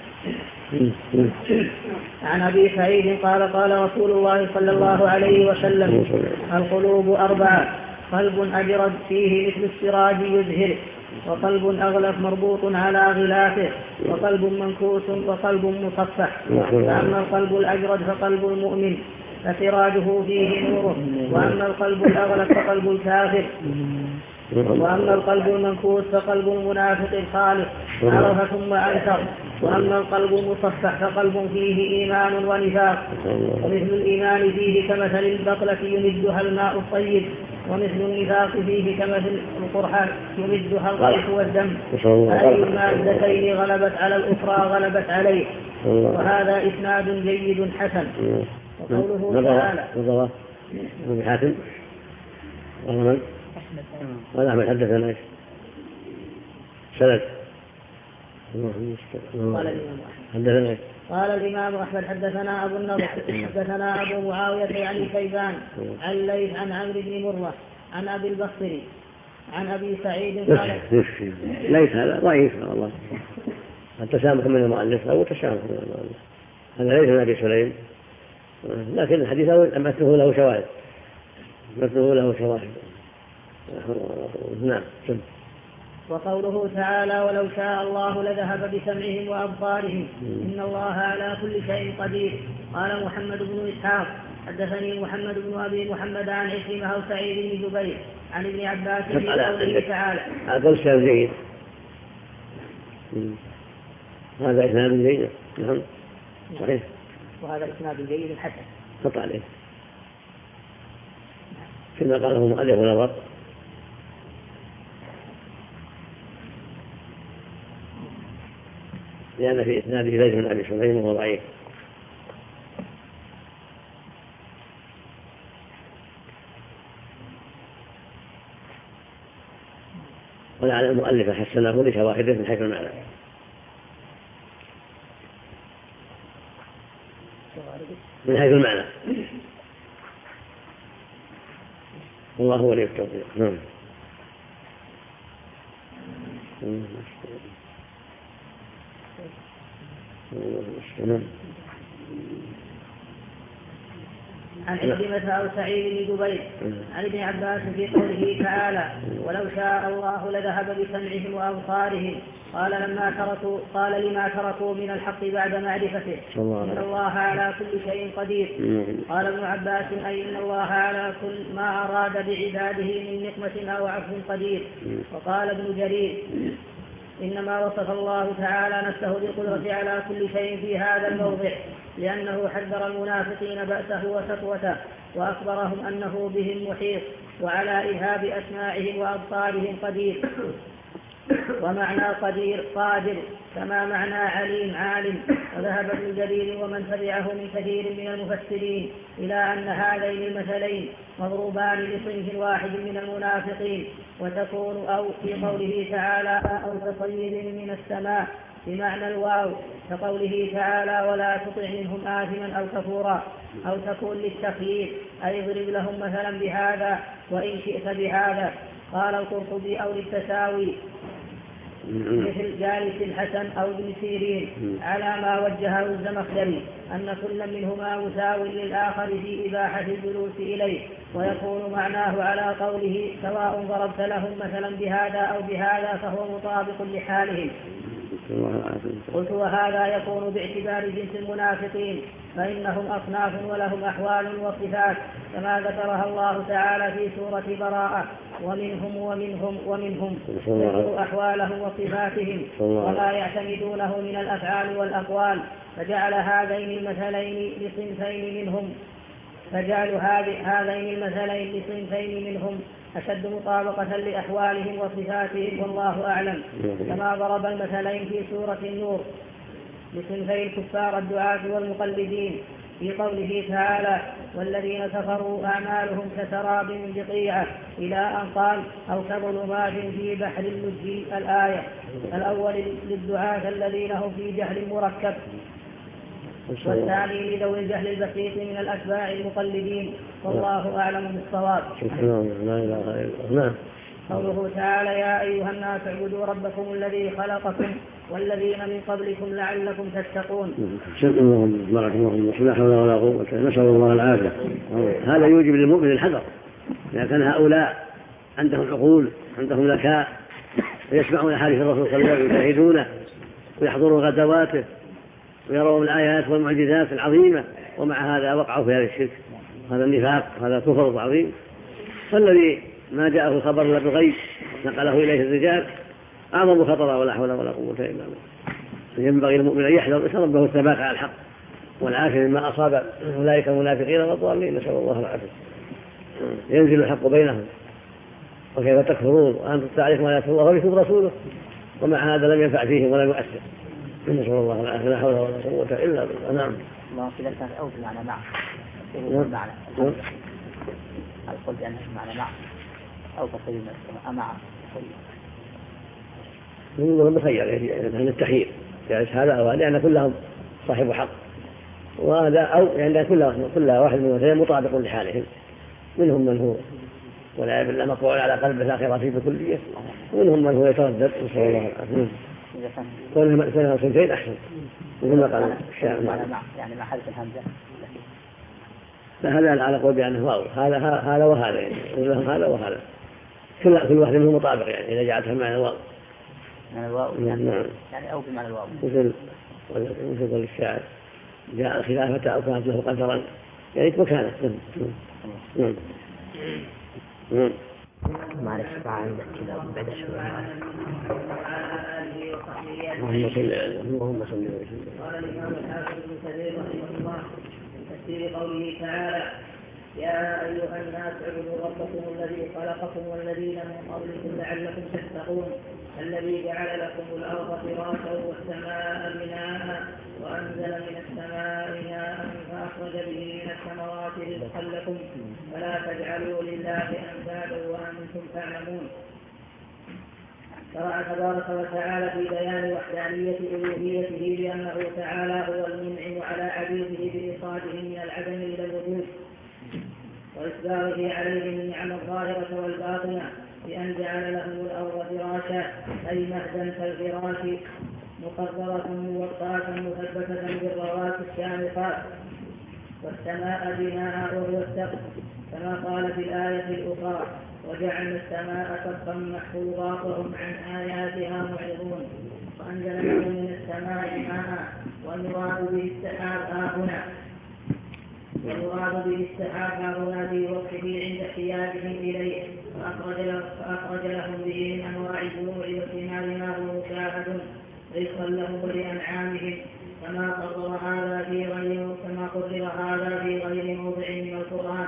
عن أبي سعيد قال: قال رسول الله صلى الله عليه وسلم: القلوب 4: قلب أجرد فيه مثل السراج يزهر، وقلب أغلف مربوط على غلافه، وقلب منكوس، وقلب مصفح. فأما القلب الأجرد فقلب المؤمن فسراجه فيه نور، وأما القلب الأغلف فقلب الكافر، وأما القلب المنكوس فقلب المنافق الخالص عرف ثم أنكر، وأما القلب المصفح فقلب فيه إيمان ونفاق. ومثل الإيمان فيه كمثل البقلة يمدها الماء الطيب، ومثل النفاق فيه كمثل القرحة يمدها الغيث والدم، فأي المادتين غلبت على الأخرى غلبت عليه. وهذا إسناد جيد حسن. وقوله تعالى: ابن حاتم ولا أحمد حدثنا إيش سند حدثنا إيش قال الإمام أحمد: حدثنا أبو النضر حدثنا أبو معاوية يعني كيبان عن ليث عن عمرو بن مرة عن أبي البختري عن أبي سعيد قال: ليث هذا ضعيف والله. التسامح من المؤلف أو التسامح من المؤلف، هذا ليس من أبي سليم، لكن الحديث مثله له شواهد. نعم. وقوله تعالى ولو شاء الله لذهب بسمعهم وأبصارهم إن الله على كل شيء قدير. قال محمد بن إسحاق حدثني محمد بن أبي محمد عن عكرمة أو سعيد بن جبير عن ابن عباس في قوله تعالى. هذا إسناد جيد، هذا إسناد جيد. نعم صحيح، وهذا إسناد جيد حسن. قطع عليه كما قاله المؤلف ونظر. لأن في إسناده ليس من أبي سليم وهو ضعيف. ولعل المؤلف حسنه لشواهده من حيث المعنى. من حيث المعنى الله ولي التوفيق. نعم. عن عكرمة أو سعيد بن جبير عن ابن عباس في قوله تعالى ولو شاء الله لذهب بسمعهم وأبصارهم قال لما تركوا من الحق بعد معرفته إن الله على كل شيء قدير. قال ابن عباس أي إن الله على كل ما أراد بعباده من نقمة أو عفو قدير. وقال ابن جرير إنما وصف الله تعالى نفسه بالقدرة على كل شيء في هذا الموضع لأنه حذر المنافقين بأسه وسطوته وأخبرهم أنه بهم محيط وعلى إرهاب أسماعهم وأبصارهم قدير. ومعنى قدير قادر كما معنى عليم عالم. وذهب ابن جرير ومن تبعه من كثير من المفسرين إلى أن هذين المثلين مضروبان لصنف واحد من المنافقين وتكون أو في قوله تعالى أو كصيب من السماء بمعنى الواو كقوله تعالى ولا تطع منهم آثما أو كفورا أو تكون للتخيير أي اضرب لهم مثلا بهذا وإن شئت بهذا. قال القرطبي أو للتساوي مثل جالس الحسن أو ابن سيرين على ما وجهه الزمخشري أن كل منهما مساو للآخر في إباحة الجلوس إليه ويكون معناه على قوله سواء ضربت لهم مثلا بهذا أو بهذا فهو مطابق لحالهم. قلت وهذا يكون باعتبار جنس المنافقين فإنهم أصناف ولهم أحوال وصفات كما ذكرها الله تعالى في سورة براءة ومنهم يذكر أحوالهم وصفاتهم وما يعتمدونه من الأفعال والأقوال فجعل هذين المثلين لصنفين منهم أشد مطابقة لأحوالهم وصفاتهم والله أعلم. كما ضرب المثلين في سورة النور لصنفي الكفار الدعاة والمقلدين في قوله تعالى والذين كفروا أعمالهم كسراب بقيعة إلى أن قال أو كظلمات في بحر اللجي الآية. الأول للدعاة الذين هم في جهل مركب والثاني لذوي الجهل البسيط من الأتباع المقلدين والله أعلم بالصواب. قوله تعالى يا أيها الناس اعبدوا ربكم الذي خلقكم والذين من قبلكم لعلكم تتقون. بارك الله فيكم. لا حول ولا قوة نسأل الله العافية. هذا يوجب للمؤمن الحذر إذا كان هؤلاء عندهم عقول عندهم ذكاء ويسمعون حديث الرسول صلى الله عليه وسلم ويشاهدونه ويحضرون غزواته ويرون الآيات والمعجزات العظيمة ومع هذا وقعوا في هذا الشرك هذا النفاق هذا كفر عظيم. فالذي ما جاءه الخبر إلا بالغيب نقله إليه الرجال أعظم خطرا ولا حول ولا قوة إلا بالله. ينبغي المؤمن أن يحذر يسأل ربه الثبات على الحق والعافية مما أصاب أولئك المنافقين والضالين نسأل الله العافية. ينزل الحق بينهم وكيف تكفرون وأنتم تعرفون ما يأتي الله ويتوب رسوله ومع هذا لم ينفع فيهم ولم يؤثر. نسأل الله العافية لا حول ولا قوة إلا بالله. نعم. الله في لسان أو بمعنى معه معنى القول بأنه معنى معه أو تصير من السماء معه من مخير يعني التحيير يعني هذا أو لأن كلهم صاحب حق وهذا أو يعني كل واحد من الاثنين مطابق لحالهم. منهم من هو ولا بالله مقطوع على قلبه الآخرة في بكلية ومنهم من هو يتردد نسأل الله العافية. كونها سنتين أحسن مثل ما قال الشاعر يعني مع حرف الهمزة لا هذا على قول بأنه واو هذا وهذا يعني لهم هذا وهذا كل واحد منهم مطابق يعني إذا جعلتها معنى واو من الواو يعني أو بمعنى الواو مثل الشاعر جاء الخلافة أو كانت له قدرا يعني مكانه. معلش بقى عندك كذا بعد شوية. اللهم صل وسلم. قال الإمام الحافظ ابن كثير رحمه الله في تفسير قوله تعالى: يا أيها الناس اعبدوا ربكم الذي خلقكم والذين من قبلكم لعلكم تتقون الذي جعل لكم الأرض فراشا والسماء بناء وأنزل من السماء ماء فأخرج به من الثمرات رزقا لكم فلا تجعلوا لله أندادا وأنتم تعلمون. شرع تبارك وتعالى في بيان وحدانية ألوهيته بأنه تعالى هو المنعم على عبيده بإخراجهم من العدم إلى الوجود وإسباغه عليهم النعم الظاهرة والباطنة بأن جعل لهم الأرض فراشا أي مهدا كالفراش مقررة موقعة مثبتة بالرواسي الشامخات والسماء بناء وهو السقف كما قال في الآية الأخرى: وجعلنا السماء سقفا محفوظا وهم عن آياتها معرضون وأنزل لهم من السماء ماء والمراد به السحاب هنا في وقته عند احتياجهم إليه فأخرج لهم به من أنواع الزروع والثمار ما هو مشاهد رزقا لهم ولأنعامهم كما قرر هذا في غير موضع من القرآن.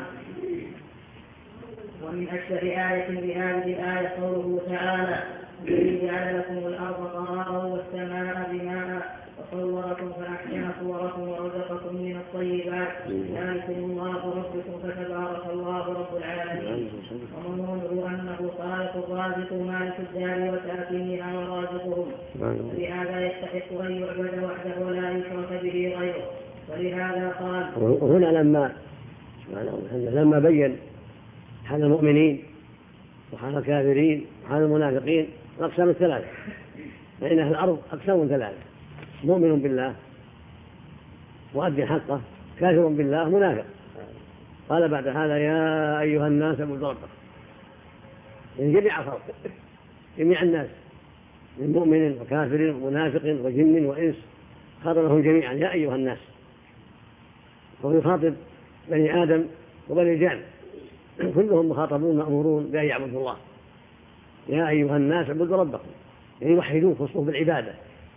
ومن أشبه آية بهذه الآية قوله تعالى: الذي جعل لكم الأرض قرارا والسماء بناء وصوركم فأحسن صوركم ورزقكم من الطيبات ذلكم الله ربكم فتبارك الله رب العالمين. ومنظره أنه خالق الرازق مالك الدار وساكنها ورازقهم ولهذا يستحق أن يعبد وحده ولا يشرك به غيره. ولهذا قال هنا لما بين حال المؤمنين وحال الكافرين وحال المنافقين الأقسام الثلاثة، فإن أهل الأرض أقسام ثلاثة: مؤمن بالله مؤدي حقه، كافر بالله، منافق. قال بعد هذا: يا أيها الناس اعبدوا ربكم. من جميع الخلق، جميع الناس من مؤمن وكافر ومنافق وجن وإنس خاطبهم جميعا: يا أيها الناس. ويخاطب بني آدم وبني الجان كلهم مخاطبون مأمورون بأن يعبدوا الله. يا أيها الناس اعبدوا ربكم، يعني وحدوه خصوصا بالعبادة،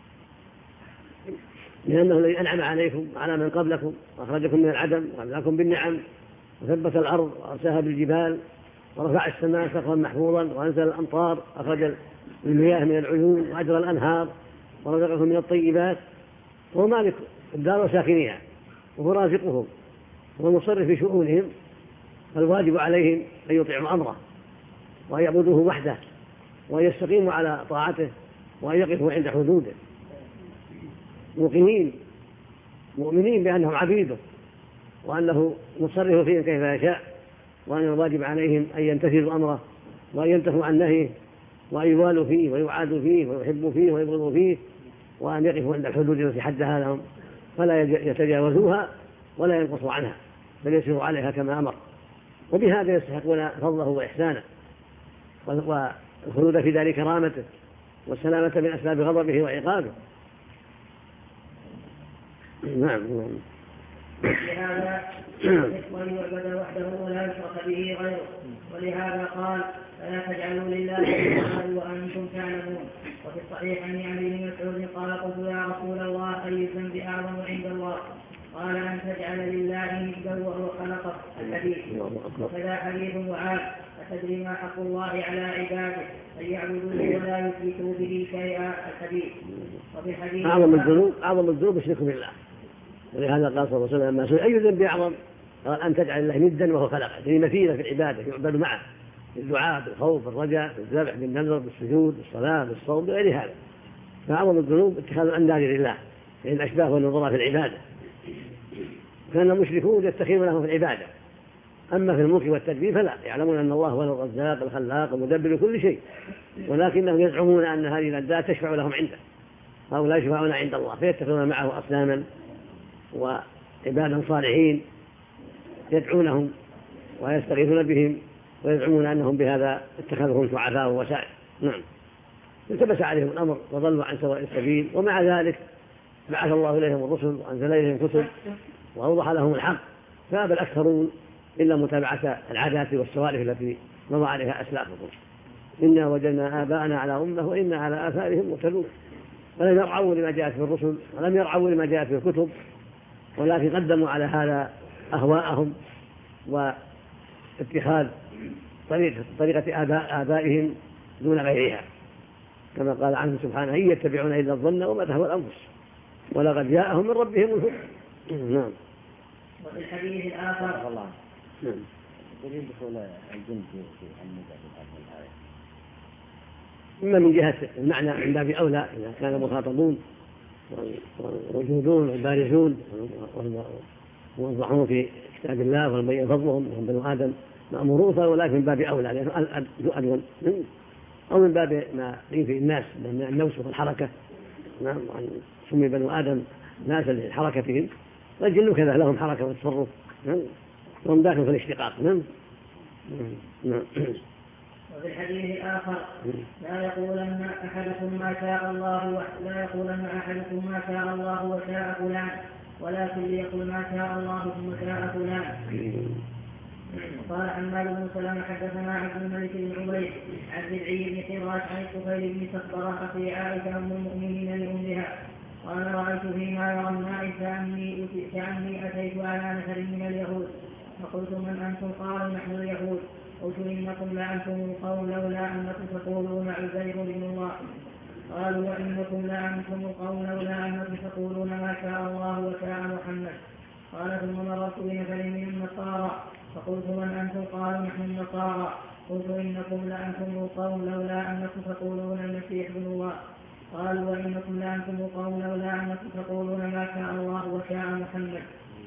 لأنه الذي أنعم عليكم على من قبلكم وأخرجكم من العدم وأملاكم بالنعم وثبت الأرض وأرساها بالجبال ورفع السماء سقفا محفوظا وأنزل الأمطار أخرج المياه من العيون وأجرى الأنهار ورزقكم من الطيبات. وهو مالك الدار وساكنها وهو رازقهم وهو مصرف في شؤونهم، فالواجب عليهم أن يطيعوا أمره وأن يعبدوه وحده وأن يستقيموا على طاعته وأن يقفوا عند حدوده موقنين مؤمنين بأنهم عبيده وأنه مصرف فيهم كيف يشاء، وأن الواجب عليهم أن ينتفذوا أمره وأن ينتهوا عن نهيه وأن يوالوا فيه ويعادوا فيه ويحبوا فيه ويبغضوا فيه، وأن يقفوا عند الحدود التي حدها لهم فلا يتجاوزوها ولا ينقصوا عنها بل يسيروا عليها كما أمر. وبهذا يستحقون فضله وإحسانه والخلود في دار كرامته والسلامة من أسباب غضبه وعقابه. نعم. لهذا يحق أن يعبد وحده ولا يشرك به غيره. ولهذا قال: فلا تجعلوا لله أندادا وأنتم تعلمون. وفي الصحيحين عن ابن مسعود قال: قلت يا رسول الله أي الذنب أعظم عند الله؟ قال: أن تجعل لله ندا وهو خلقك. الحديث. وكذا حديث معاذ: أتدري ما حق الله على عباده أن يعبدوه ولا يشركوا به شيئا. الحديث. وفي الحديث: أعظم الذنوب الشرك بالله. ولهذا قال صلى الله عليه وسلم: ما سئل أي ذنب أعظم؟ قال: أن تجعل الله ندا وهو خلقه، يعني مثيلة في العبادة يعبد معه بالدعاء بالخوف بالرجاء بالذبح بالنذر بالسجود بالصلاة بالصوم بغير هذا. فأعظم الذنوب اتخاذ الأنداد لله من الأشباه والنظراء في العبادة. كان المشركون يتخذون لهم في العبادة، أما في الملك والتدبير فلا، يعلمون أن الله هو الرزاق الخلاق المدبر كل شيء، ولكنهم يزعمون أن هذه الأنداد تشفع لهم عنده أو لا يشفعون عند الله، فيتخذون معه أصناما وعبادا صالحين يدعونهم ويستغيثون بهم ويزعمون أنهم بهذا اتخذهم شعفاء ووسائل. نعم. التبس عليهم الأمر وضلوا عن سواء السبيل، ومع ذلك بعث الله إليهم الرسل وأنزل إليهم كتب وأوضح لهم الحق، فأبى الأكثرون إلا متابعة العادات والسوالف التي مضى عليها أسلافهم. إنا وجدنا آباءنا على أمة وإنا على آثارهم مقتدون. فلم يرعوا لما جاءت في الرسل ولم يرعوا لما جاءت في الكتب، ولكن قدموا على هذا أهواءهم واتخاذ طريقة آبائهم دون غيرها، كما قال عنه سبحانه: إن يتبعون إلا الظن وما تهوى الأنفس ولقد جاءهم من ربهم الهدى. نعم. وفي الحديث الآخر نعم. دليل دخول الجن في النزاع في هذه الآية. إما من جهة المعنى من باب أولى إذا كان مخاطبون والموجودون والبارزون والموضحون في كتاب الله والبين فضلهم وهم بنو آدم مأمورون، ولكن من باب أولى لأنه أدون، أو من باب ما يفي الناس من النوس والحركة. نعم. سمي بنو آدم ناسا لحركتهم، والجن كذا لهم حركة وتصرف، وهم داخل في الاشتقاق. وفي الحديث الآخر: لا يقولن أحدكم ما شاء الله وشاء فلان، ولكن ليقل ما شاء الله ثم شاء فلان. قال حماد بن سلمة حدثنا عبد الملك بن عبيد عن ربعي بن حراش عن الطفيل بن سخبرة أخي عائشة أم المؤمنين لأمها قال: رأيت فيما يرى الناس كأني أتيت على نفر من اليهود فقلت: من أنتم؟ قالوا: نحن اليهود. قلت: إنكم لأنتم القوم لولا أنكم تقولون عزير بن الله. قالوا: وإنكم لأنتم القوم لولا أنكم تقولون ما شاء الله وشاء محمد. قال: ثم مررت بنفر من النصارى فقلت: من أنتم؟ قالوا: نحن النصارى. قلت: إنكم لأنتم القوم لولا أنكم تقولون المسيح بن الله. قالوا: وإنكم لأنتم القوم لولا أنكم تقولون ما شاء الله وشاء محمد.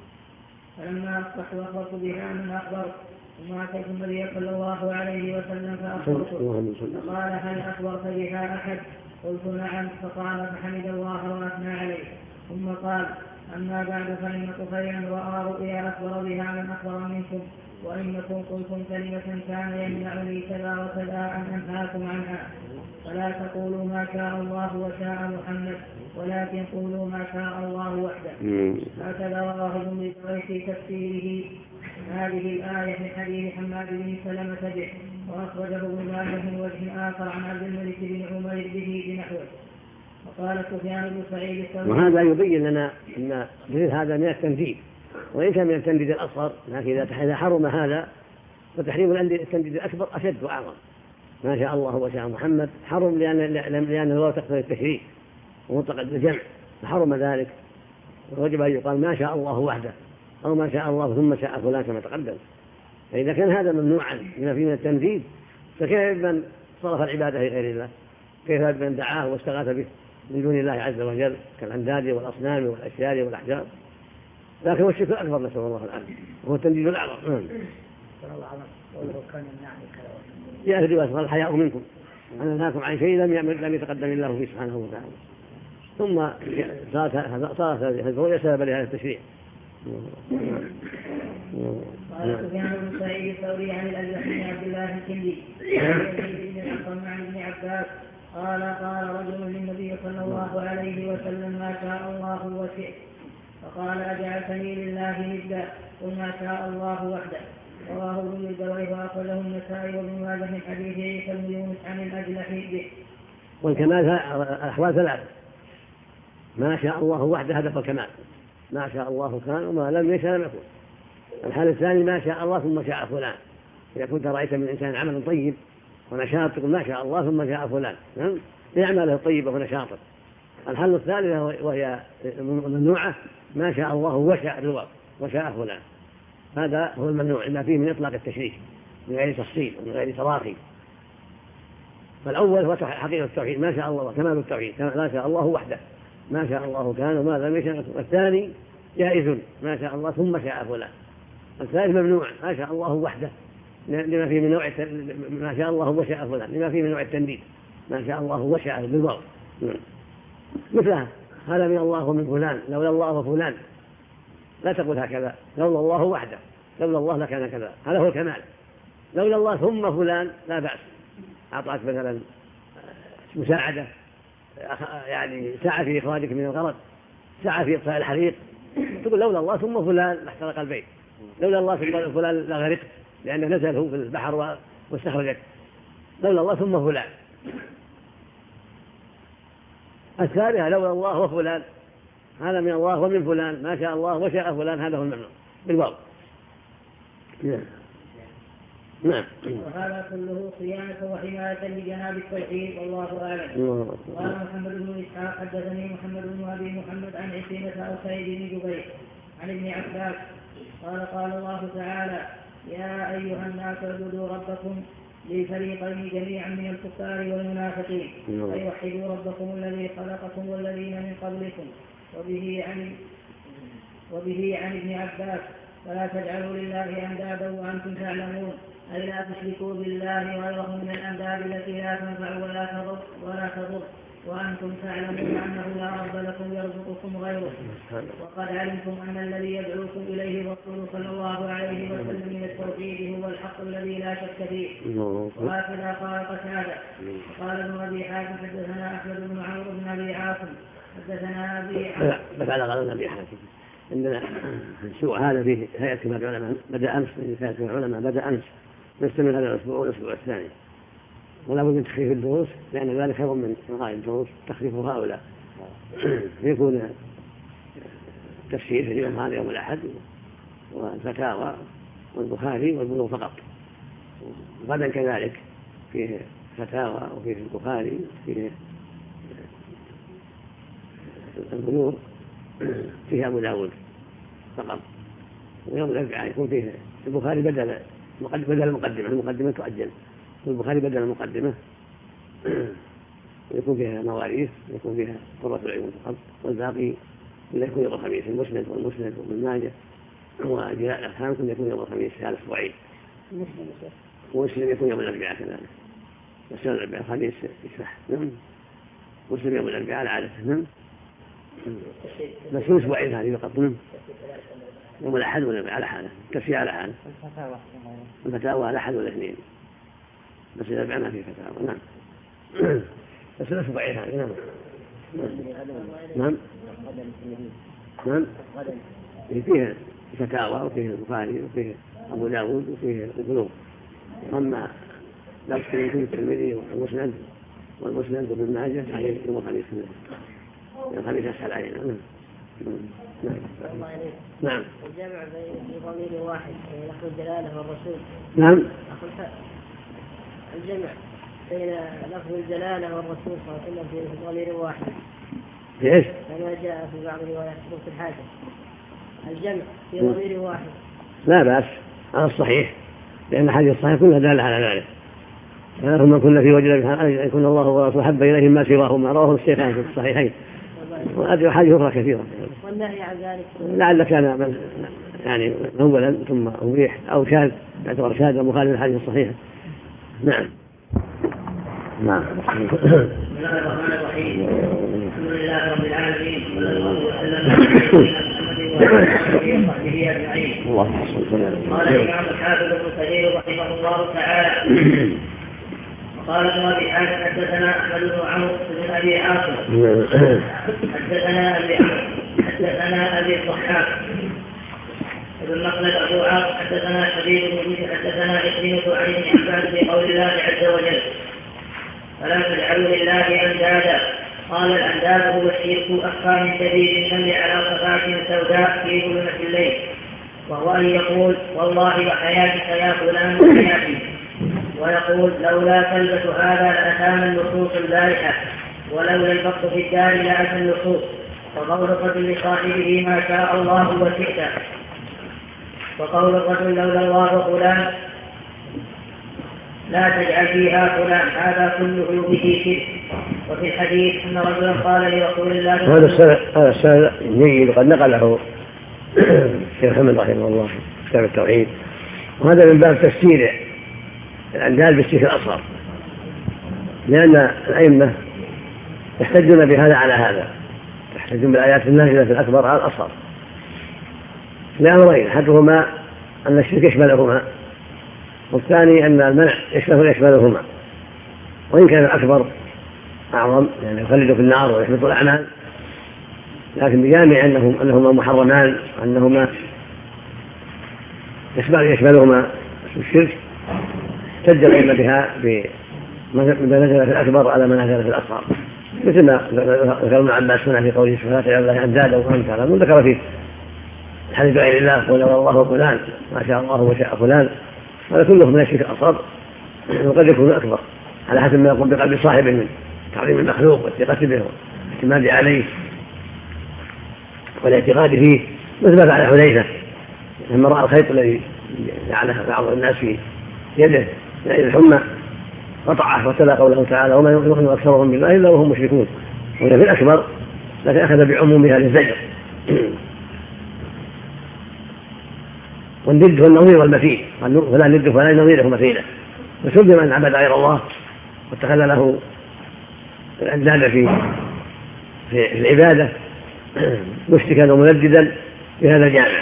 فلما أصبحت أخبرت بها من أخبرت، ثم أتيت النبي صلى الله عليه وسلم فأخبرته فقال: هل أخبرت بها أحد؟ قلت: نعم. فقال: فحمد الله وأثنى عليه، ثم قال: أما بعد فإن طفيلا رأى رؤيا أخبر بها من أخبر منكم، وإنكم قلتم كلمة كان يمنعني كذا وكذا أن أنهاكم عنها، فلا تقولوا ما شاء الله وشاء محمد، ولكن قولوا ما شاء الله وحده. هكذا رواه ابن جرير في تفسيره هذه الآية من حديث حماد بن سلمة به، وأخرجه ابن ماجه من وجه آخر عن عبد الملك بن عمير به بنحوه. وقال سفيان بن سعيد الثوري: وهذا يبين لنا أن مثل هذا من التنديد، وإن كان من التنديد الأصغر، لكن إذا حرم هذا فتحريم التنديد الأكبر أشد وأعظم. ما شاء الله وشاء محمد حرم لأن الله تقتضي التشريك ومطلق الجمع، فحرم ذلك، ووجب أن يقال ما شاء الله وحده أو ما شاء الله ثم شاء فلان كما تقدم. فإذا كان هذا ممنوعا بما فيه من التنديد، فكيف من صرف العبادة لغير الله؟ كيف من دعاه واستغاث به من دون الله عز وجل كالأنداد والأصنام والأشجار والأحجار؟ لكن هو الشرك الأكبر، نسأل الله العافية، وهو التنديد الأعظم. يا أهل الرواية: قال: الحياء منكم، أنا أنهاكم عن شيء لم يتقدم الله فيه سبحانه وتعالى. ثم صارت هذه الرؤيا سببا لهذا التشريع. قال سفيان بن سعيد الثوري عن الأزهر بن عبد الله الكندي عن ابن عباس قال: قال رجل للنبي صلى الله عليه وسلم: ما شاء الله وشئت. فقال: أجعلتني لله ندا؟ قل: ما شاء الله وحده. رواه ابن الجوير وأخرجه النسائي وابن ماجه من حديث عيسى بن يونس عن الأجلح به. والكمال الأحوال ثلاثة: ما شاء الله وحده هدف الكمال، ما شاء الله كان وما لم يشاء لم يكن. الحال الثاني: ما شاء الله ثم شاء فلان، إذا كنت رأيت من إنسان عملا طيب ونشاط تقول ما شاء الله ثم شاء فلان لأعماله الطيبة ونشاطه. الحال الثالث وهي ممنوعة: ما شاء الله وشاء الرضا وشاء فلان. هذا هو الممنوع إلا فيه من إطلاق التشريك من غير تفصيل ومن غير تراخي. فالأول هو حقيقة التوحيد، ما شاء الله وكمال التوحيد، ما شاء الله وحده، ما شاء الله كان وما لم يشاء. والثاني جائز: ما شاء الله ثم شاء فلان. الثالث ممنوع: ما شاء الله وحده، لما فيه من نوع ما شاء الله وشاء فلان، لما فيه من نوع التنديد، ما شاء الله وشاء بالضبط. مثلها: هذا من الله ومن فلان، لولا الله وفلان. لا تقول هكذا: لولا الله وحده، لولا الله لكان كذا. هذا هو الكمال. لولا الله ثم فلان لا بأس. أعطاك مثلا مساعدة، يعني سعى في إخراجك من الغرق، سعى في إطفاء الحريق، تقول لولا الله ثم فلان لاحترق البيت، لولا الله ثم فلان لغرقت لأنه نزله في البحر واستخرجك، لولا الله ثم فلان. الثالثة لولا الله وفلان، هذا من الله ومن فلان، ما شاء الله وشاء فلان، هذا هو الممنوع بالواو. نعم. وهذا كله صيانة وحماية لجناب التوحيد والله أعلم. قال محمد بن إسحاق حدثني محمد بن أبي محمد عن عكرمة أو سعيد بن جبير عن ابن عباس قال الله تعالى: يا أيها الناس اعبدوا ربكم للفريقين جميعا من الكفار والمنافقين فيوحدوا ربكم الذي خلقكم والذين من قبلكم. وبه عن ابن عباس: فلا تجعلوا لله أندادا وأنتم تعلمون، أي لا تشركوا بالله غيره من الأنداد التي لا تنفع ولا تضر وأنتم تعلمون أنه لا رب لكم يرزقكم غيره، وقد علمتم أن الذي يدعوكم إليه الرسول صلى الله عليه وسلم من التوحيد هو الحق الذي لا شك فيه. وهكذا قال قتادة. قال ابن أبي حاتم حدثنا أحمد بن عمرو بن أبي عاصم حدثنا أبي عاصم. بس على قال أبي حاتم عندنا السوء هذا في هيئة كبار العلماء بدأ أمس، هيئة كبار العلماء بدأ أمس، نستمر هذا الأسبوع والأسبوع الثاني، ولا بد من تخفيف الدروس لأن ذلك خير من إلغاء الدروس، تخفيف هؤلاء يكون تفسير في اليوم هذا يوم الأحد والفتاوى والبخاري والبلوغ فقط، غدا كذلك فيه فتاوى وفيه البخاري وفيه البلوغ فيه أبو داود فقط، ويوم الأربعاء يكون فيه البخاري بدل المقدمة تؤجل، والبخاري بدل المقدمة يكون فيها مواريث، يكون فيها قرة العيون فقط، والباقي يكون يوم الخميس، المسند والمسند وابن ماجه وأجزاء الأفهام كله يكون يوم الخميس في هذا الأسبوعين، ومسلم يكون يوم الأربعاء كذلك، بس يوم الأربعاء الخميس يشرح، مسلم يوم الأربعاء العادة، بس في أسبوعين هذه فقط، يوم الأحد والأربعاء على حاله، التفسير على حاله، الفتاوى على أحد والاثنين، بس الأربعاء ما فيه فتاوى. نعم. بس الأسبوعين هذه. نعم. فيه فتاوى وفيه البخاري وفيه أبو داود وفيه البلوغ، أما لا تشتري فيه الترمذي والمسند وابن ماجه عليه يوم الخميس، الخميس أسهل علينا. نعم. الجمع في ضمير واحد لفظ الجلالة والرسول. نعم. الجمع بين لفظ الجلالة والرسول صلى الله عليه وسلم في ضمير واحد. في ايش؟ كما جاء في بعض الروايات في الحاجة. الجمع في ضمير واحد. لا بأس، على الصحيح، لأن الحديث الصحيح كلها دالة على ذلك. فلما كنا في وجه أن يكون الله ورسوله حب إليهم ما سواهما، رواه الشيخان في الصحيحين، وهذه حديث أخرى كثيرة. والنهي عن ذلك لعل كان يعني أولا ثم أبيح أو شاذ، يعتبر شاذ ومخالف الحديث الصحيح. نعم. نعم. بسم الله الرحمن الرحيم. الحمد لله رب العالمين، صلى الله وسلم على محمد وعلى آله وصحبه أجمعين. قال الإمام الحافظ ابن كثير رحمه الله تعالى: قال ابن أبي حاتم حدثنا أحمد بن عمرو بن أبي عاصم حدثنا أبي الضحاك ابن مخلد أبو عاصم حدثنا حبيب بن يوسف حدثنا عكرمة عن ابن عباس في قول الله عز وجل: فلا تجعلوا لله أندادا. قال: الأنداد هو الشرك أخفى من شديد النمل على صفات سوداء في ظلمة الليل، وهو أن يقول: والله وحياتك يا فلان وحياتي، ويقول: لولا كلبة هذا لأتانا اللصوص البارحة، ولولا البط في الدار لأتى اللصوص، وقول الرجل لصاحبه: ما شاء الله وشئت، وقول الرجل: لولا الله فلان لا تجعل فيها فلان، هذا كله به شرك. وفي الحديث أن رجلا قال لرسول الله هذا السنة جيد قد نقله الشيخ محمد رحمه الله في كتاب التوحيد، وهذا من باب تفسير الأنداد بالشرك الأصغر، لأن الأئمة يحتجون بهذا على هذا، يحتجون بالآيات النازلة في الأكبر على الأصغر لأمرين: أحدهما أن الشرك يشملهما، والثاني أن المنع يشملهما، وإن كان الأكبر أعظم يعني يخلد في النار ويحبط الأعمال، لكن بجامع أنهما محرمان وأنهما يشملهما الشرك احتج الأئمة بها بمنزلة الأكبر على منازلة في الأصغر، مثل ما ذكر ابن عباس هنا في قوله سبحانه وتعالى الله أندادا وأمثالا، وذكر في الحديث غير الله قل الله فلان ما شاء الله وشاء فلان، هذا كله من الشرك الأصغر وقد يكون أكبر على حسب ما يقوم بقلب صاحبه من تعظيم المخلوق والثقة به والاعتماد عليه والاعتقاد فيه، مثل ما فعل حذيفة لما رأى الخيط الذي جعله بعض الناس في يده من أجل الحمى قطعه وتلا قوله تعالى وما يؤمن أكثرهم بالله إلا وهم مشركون، وهي في الأكبر لكن أخذ بعمومها للزجر. والند هو النظير والمثيل، فلا ند فلا نظيره مثيله، وسلم من عبد غير الله واتخذ له الأنداد في العبادة مشركا ومنددا بهذا الجامع،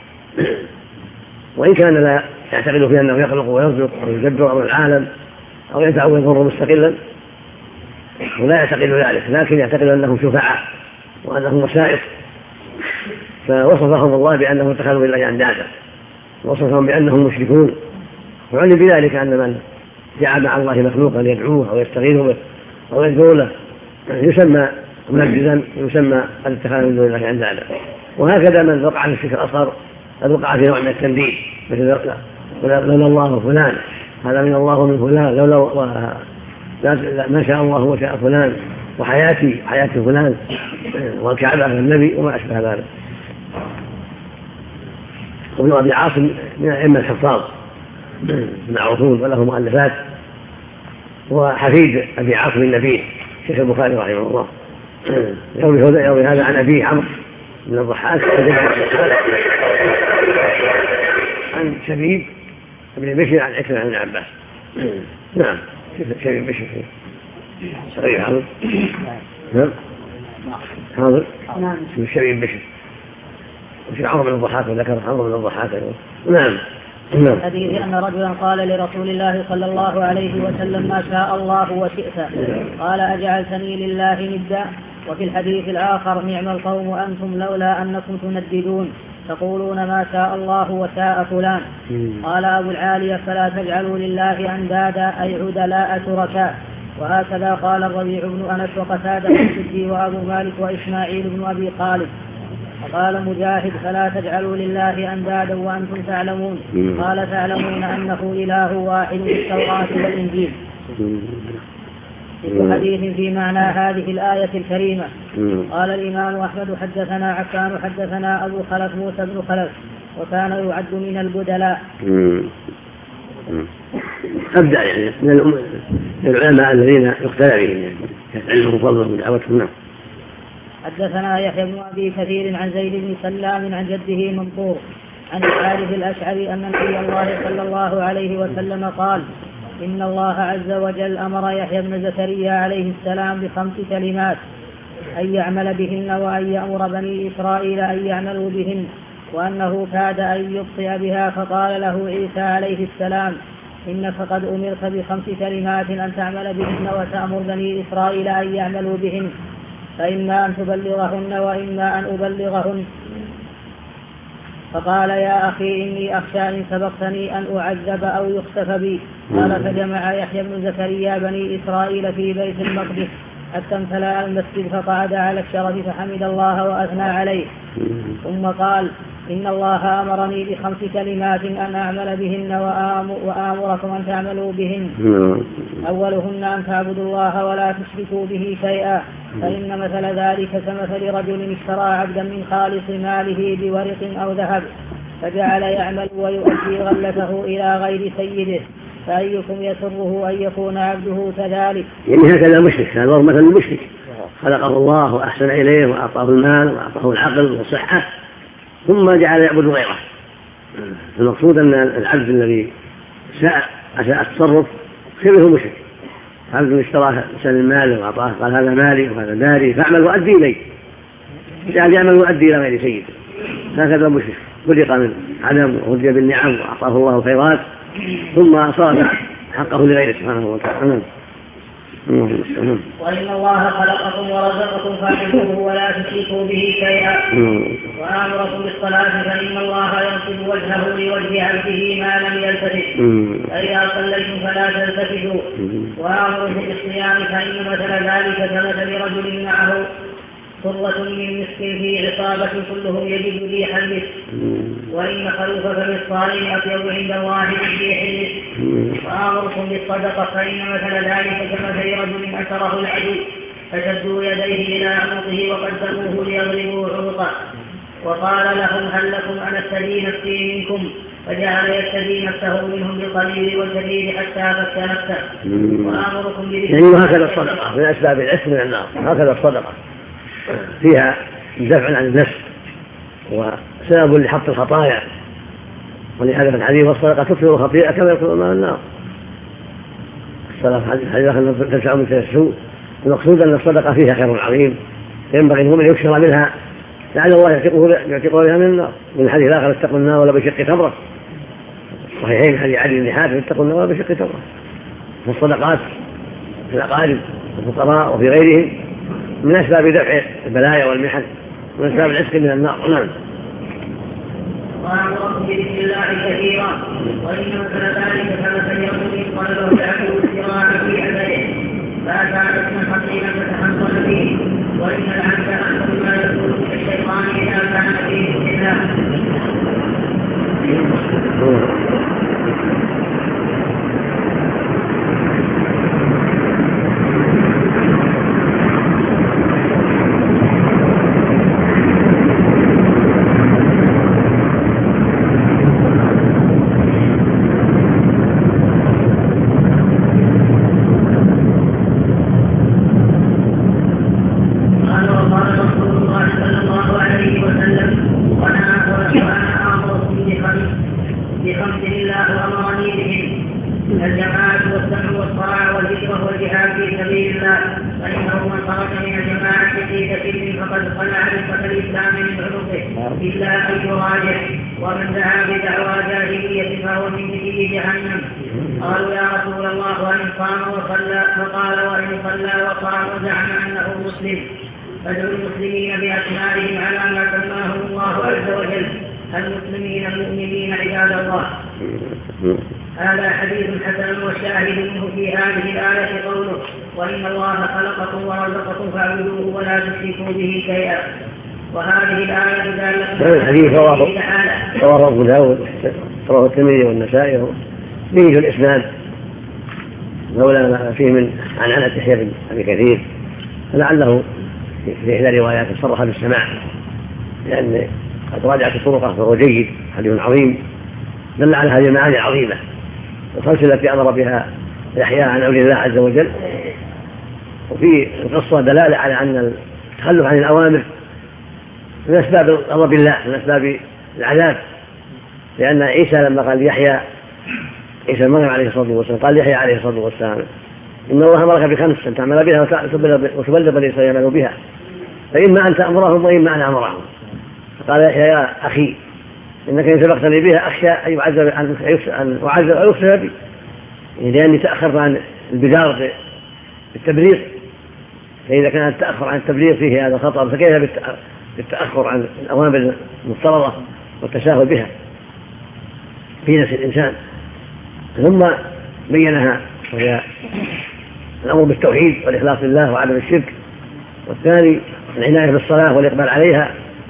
وإن كان لا يعتقد فيه أنه يخلق ويرزق أو يدبر أمر العالم أو ينفع ويضر مستقلا، ولا يعتقد ذلك، لكن يعتقد أنهم شفعاء وأنهم وسائط، فوصفهم الله بأنهم اتخذوا بالله أندادا، وصفهم بأنهم مشركون، وعلم بذلك أن من جعل مع الله مخلوقا يدعوه أو يستغيث به أو يدعو له يسمى منجزا، يسمى الاتخاذ من دون الله أندادا. وهكذا من وقع في الشرك الأصغر قد وقع في نوع من التنديد، مثل لولا الله فلان هذا من الله ومن فلان، لولا ما شاء الله وشاء فلان وحياة فلان والكعبة النبي وما أشبه ذلك. وابن أبي عاصم من أئمة الحفاظ معروفون وله مؤلفات، وحفيد أبي عاصم النبي شيخ البخاري رحمه الله، يروي هذا عن أبيه عمرو بن الضحاك عن شبيب بن بشر عن عكرمة عن ابن عباس. نعم شبيب بشر صغير حاضر. نعم حاضر شبيب بشر وفي عمرو بن الضحاك وذكر عمرو بن الضحاك. نعم. الحديث أن رجلا قال لرسول الله صلى الله عليه وسلم ما شاء الله وشئت، قال أجعلتني لله ندا. وفي الحديث الآخر نعم القوم أنتم لولا أنكم تنددون تقولون ما شاء الله وشاء فلان. قال أبو العالية فلا تجعلوا لله أندادا أي عدلاء شركاء. وهكذا قال الربيع بن أنس وقتادة السدي وأبو مالك وإسماعيل بن أبي خالد. وقال مجاهد فلا تجعلوا لله أندادا وأنتم تعلمون. قال تعلمون أنه إله واحد في التوراة والإنجيل. في حديث في معنى هذه الآية الكريمة. قال الإمام أحمد حدثنا عفان حدثنا أبو خلف موسى بن خلف وكان يعد من البدلاء. أبدأ يعني من العلماء الذين يقتدى بهم يعني علمهم فضلهم ودعوتهم. حدثنا يحيى بن أبي كثير عن زيد بن سلام عن جده منصور عن الحارث الأشعري أن نبي الله صلى الله عليه وسلم قال إن الله عز وجل أمر يحيى بن زكريا عليه السلام ب5 كلمات أن يعمل بهن وأن يأمر بني إسرائيل أن يعملوا بهن، وأنه كاد أن يبطئ بها فقال له عيسى عليه السلام إنك قد أمرت ب5 كلمات أن تعمل بهن وتأمر بني إسرائيل أن يعملوا بهن، فإما أن تبلغهن وإما أن أبلغهن. فقال يا أخي إني أخشى إن سبقتني أن أعذب أو يخسف بي. قال فجمع يحيى بن زكريا بني إسرائيل في بيت المقدس حتى امتلأ المسجد فقعد على الشرف فحمد الله وأثنى عليه، ثم قال إن الله أمرني ب5 كلمات أن أعمل بهن وآمركم أن تعملوا بهن. أولهن أن تعبدوا الله ولا تشركوا به شيئا، فإن مثل ذلك كمثل رجل اشترى عبدا من خالص ماله بورق أو ذهب فجعل يعمل ويؤدي غلته إلى غير سيده، فأيكم يسره أن يكون عبده كذلك؟ يعني هكذا المشرك، هذا مثل المشرك خلقه الله وأحسن إليه وأعطاه المال وأعطاه العقل والصحة ثم جعل يعبد غيره. المقصود أن العبد الذي أساء التصرف شبه مشرك، عبد اشترى إنسان المال وأعطاه قال هذا مالي وهذا داري فاعمل وأدي إليه، جعل يعمل وأدي إلى غير سيده، هكذا مشرك خلق من عدم وهدي بالنعم وأعطاه الله الخيرات ثم صرف حقه لغيره سبحانه وتعالى. وإن الله خلقكم ورزقكم فاعبدوه ولا تشركوا به شيئا وآمركم بالصلاة فإن الله ينصب وجهه لوجه عبده ما لم يلتفت فإذا صليتم فلا تلتفتوا وآمركم بالصيام فإن مثل ذلك كمثل رجل معه صرة من مسك في عصابة كلهم يجد ريح المسك وإن خلوف فم الصائم أطيب عند الله من ريح المسك وآمركم بالصدقة فإن مثل ذلك كمثل رجل أسره العدو فشدوا يديه إلى عنقه وقدموه ليضربوا عنقه وقال لهم هل لكم أن أستدي نفسي منكم فجعل يستدي نفسه منهم بالقليل والكثير حتى فك نفسه وآمركم يعني وهكذا الصدقة من أسباب العتق من النار هكذا الصدقة فيها دفع عن النفس وسبب لحط الخطايا ولهذا في الحديث والصدقة تكثر الخطيئة كما يكثر الماء النار الصدقة حديث تدفع من السوء المقصود أن الصدقة فيها خير عظيم ينبغي المؤمن يكثر منها لعل الله يعتقه بها من النار من الحديث الآخر اتقوا النار ولا بشق تمرة صحيحين حديث علي بن حاتم اتقوا النار ولا بشق تمرة فالصدقات في الأقارب والفقراء وفي غيرهم من أسباب دفع البلايا والمحن من أسباب العتق من النار. نعم. وأمركم بذكر الله كثيرا وإن مثل ذلك كمثل رجل طلبه العبد الصراع في عبده فأتى اسما حقيقا فتحصل فيه وإن العبد أحسن ما يكون من الشيطان إذا كان فيه الله. فادعوا المسلمين بأسمائهم على ما سماهم الله عز وجل المسلمين المؤمنين عباد الله. هذا حديث حسن والشاهد منه في هذه الآية قوله وإن الله خلقكم ورزقكم فاعبدوه ولا تشركوا به شيئا. وهذه الآية دالة الحديث رواه أبو داود رواه الترمذي والنسائي به الإسناد لولا ما فيه من عنعنة يحيى بن أبي كثير فلعله في إحدى روايات صرح بالسماع لأن قد راجعت طرقه فهو جيد حديث عظيم دل على هذه المعاني العظيمة الخمس التي أمر بها يحيى عن أمر الله عز وجل. وفي القصة دلالة على أن التخلف عن الأوامر من أسباب غضب الله من أسباب العذاب لأن عيسى لما قال يحيى عيسى المريم عليه الصلاة والسلام قال يحيى عليه الصلاة والسلام إن الله أمرك بخمس أن تعمل بها وتبلغ بني إسرائيل يعملوا بها فإما أن تأمرهم وإما أن أمرهم. فقال يحيى يا أخي إنك إن سبقتني بها أخشى أن أعذب أو يخسر بي لأني تأخرت عن البدار بالتبليغ فإذا كان التأخر عن التبليغ فيه هذا خطأ فكيف بالتأخر عن الأوامر المفترضة والتساهل بها في نفس الإنسان. ثم بينها وهي الأمر بالتوحيد والإخلاص لله وعدم الشرك والثاني العناية بالصلاة والإقبال عليها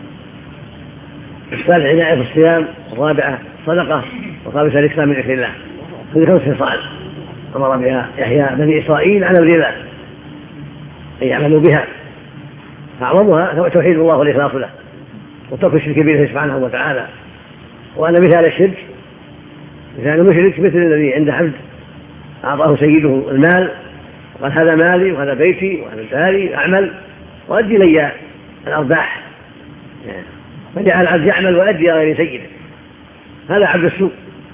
الثالث العناية بالصيام الرابعة صدقة والخامسة الإكثار من ذكر الله. هذه 5 خصال أمر بها يحيى بني إسرائيل على أمر الله أن يعملوا بها أعظمها توحيد الله والإخلاص له وترك الشرك به سبحانه وتعالى. وأن مثال الشرك مثال المشرك مثل الذي عند عبد أعطاه سيده المال وقال هذا مالي وهذا بيتي وهذا داري أعمل وأدي لي الأرباح فجعل العبد يعمل وأدي غير سيده هذا عبد السوء.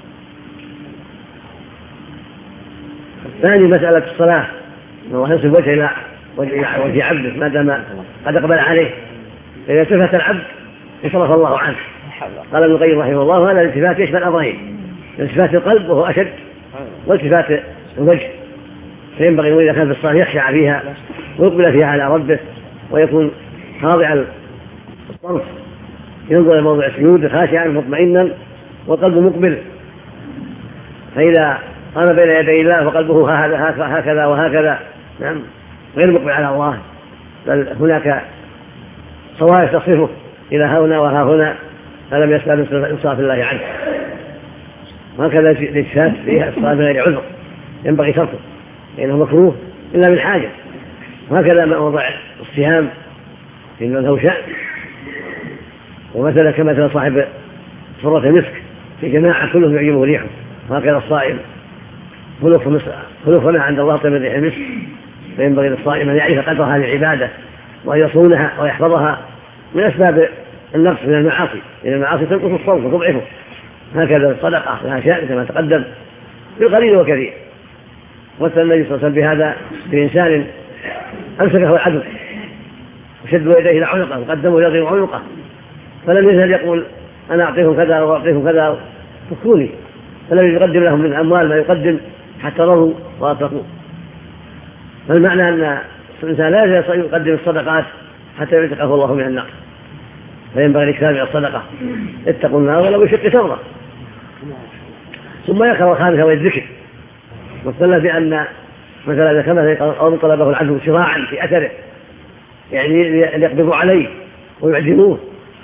ثاني مسألة الصلاة أن الله ينصب وجه إلى وجه عبده ما دام قد أقبل عليه فإذا التفت العبد انصرف الله عنه. قال ابن القيم رحمه الله هذا الالتفات يشمل أمرين التفات القلب وهو أشد والتفات الوجه فينبغي إذا كان في الصلاة يخشع فيها ويقبل فيها على ربه ويكون خاضعا الصرف، ينظر إلى موضع السجود خاشعا مطمئنا وقلبه مقبل. فإذا قام بين يدي الله وقلبه هكذا وهكذا نعم غير مقبل على الله، بل هناك صوارف تصرفه إلى هنا وها هنا، فلم يسأل انصاف الله عنه. وهكذا الاجتهاد في الصلاة من غير عذر ينبغي تركه لأنه مكروه إلا من حاجة. وهكذا موضع الصيام إنه له شأن، ومثلا كمثل صاحب صرة المسك في جماعة كلهم يعجبه ريحه، وهكذا الصائم خلوف ما عند الله طيب من ريح المسك. فينبغي للصائم أن يعرف قدر هذه العبادة وأن يصونها ويحفظها من أسباب النقص من المعاصي، لأن المعاصي تنقص الصوم وتضعفه. هكذا الصدقة لها شأن كما تقدم بالقليل وكثير. مثل النبي صلى الله عليه وسلم بهذا بإنسان أمسكه العدو وشدوا يديه إلى عنقه وقدموا يضرب عنقه، فلم يزل يقول أنا أعطيهم كذا وأعطيهم كذا فكوني، فلم يقدم لهم من الأموال ما يقدم حتى رضوا وأطلقوا. فالمعنى أن الإنسان لا يزال يقدم الصدقات حتى يعتقه الله من النار، فينبغي الإكثار من الصدقة. اتقوا النار ولو بشق تمرة. ثم يقرأ الخامسة والذكر، واستدل بأن مثلا إذا كان أو طلبه العدو شراعا في أثره يعني ليقبضوا عليه ويعدموه،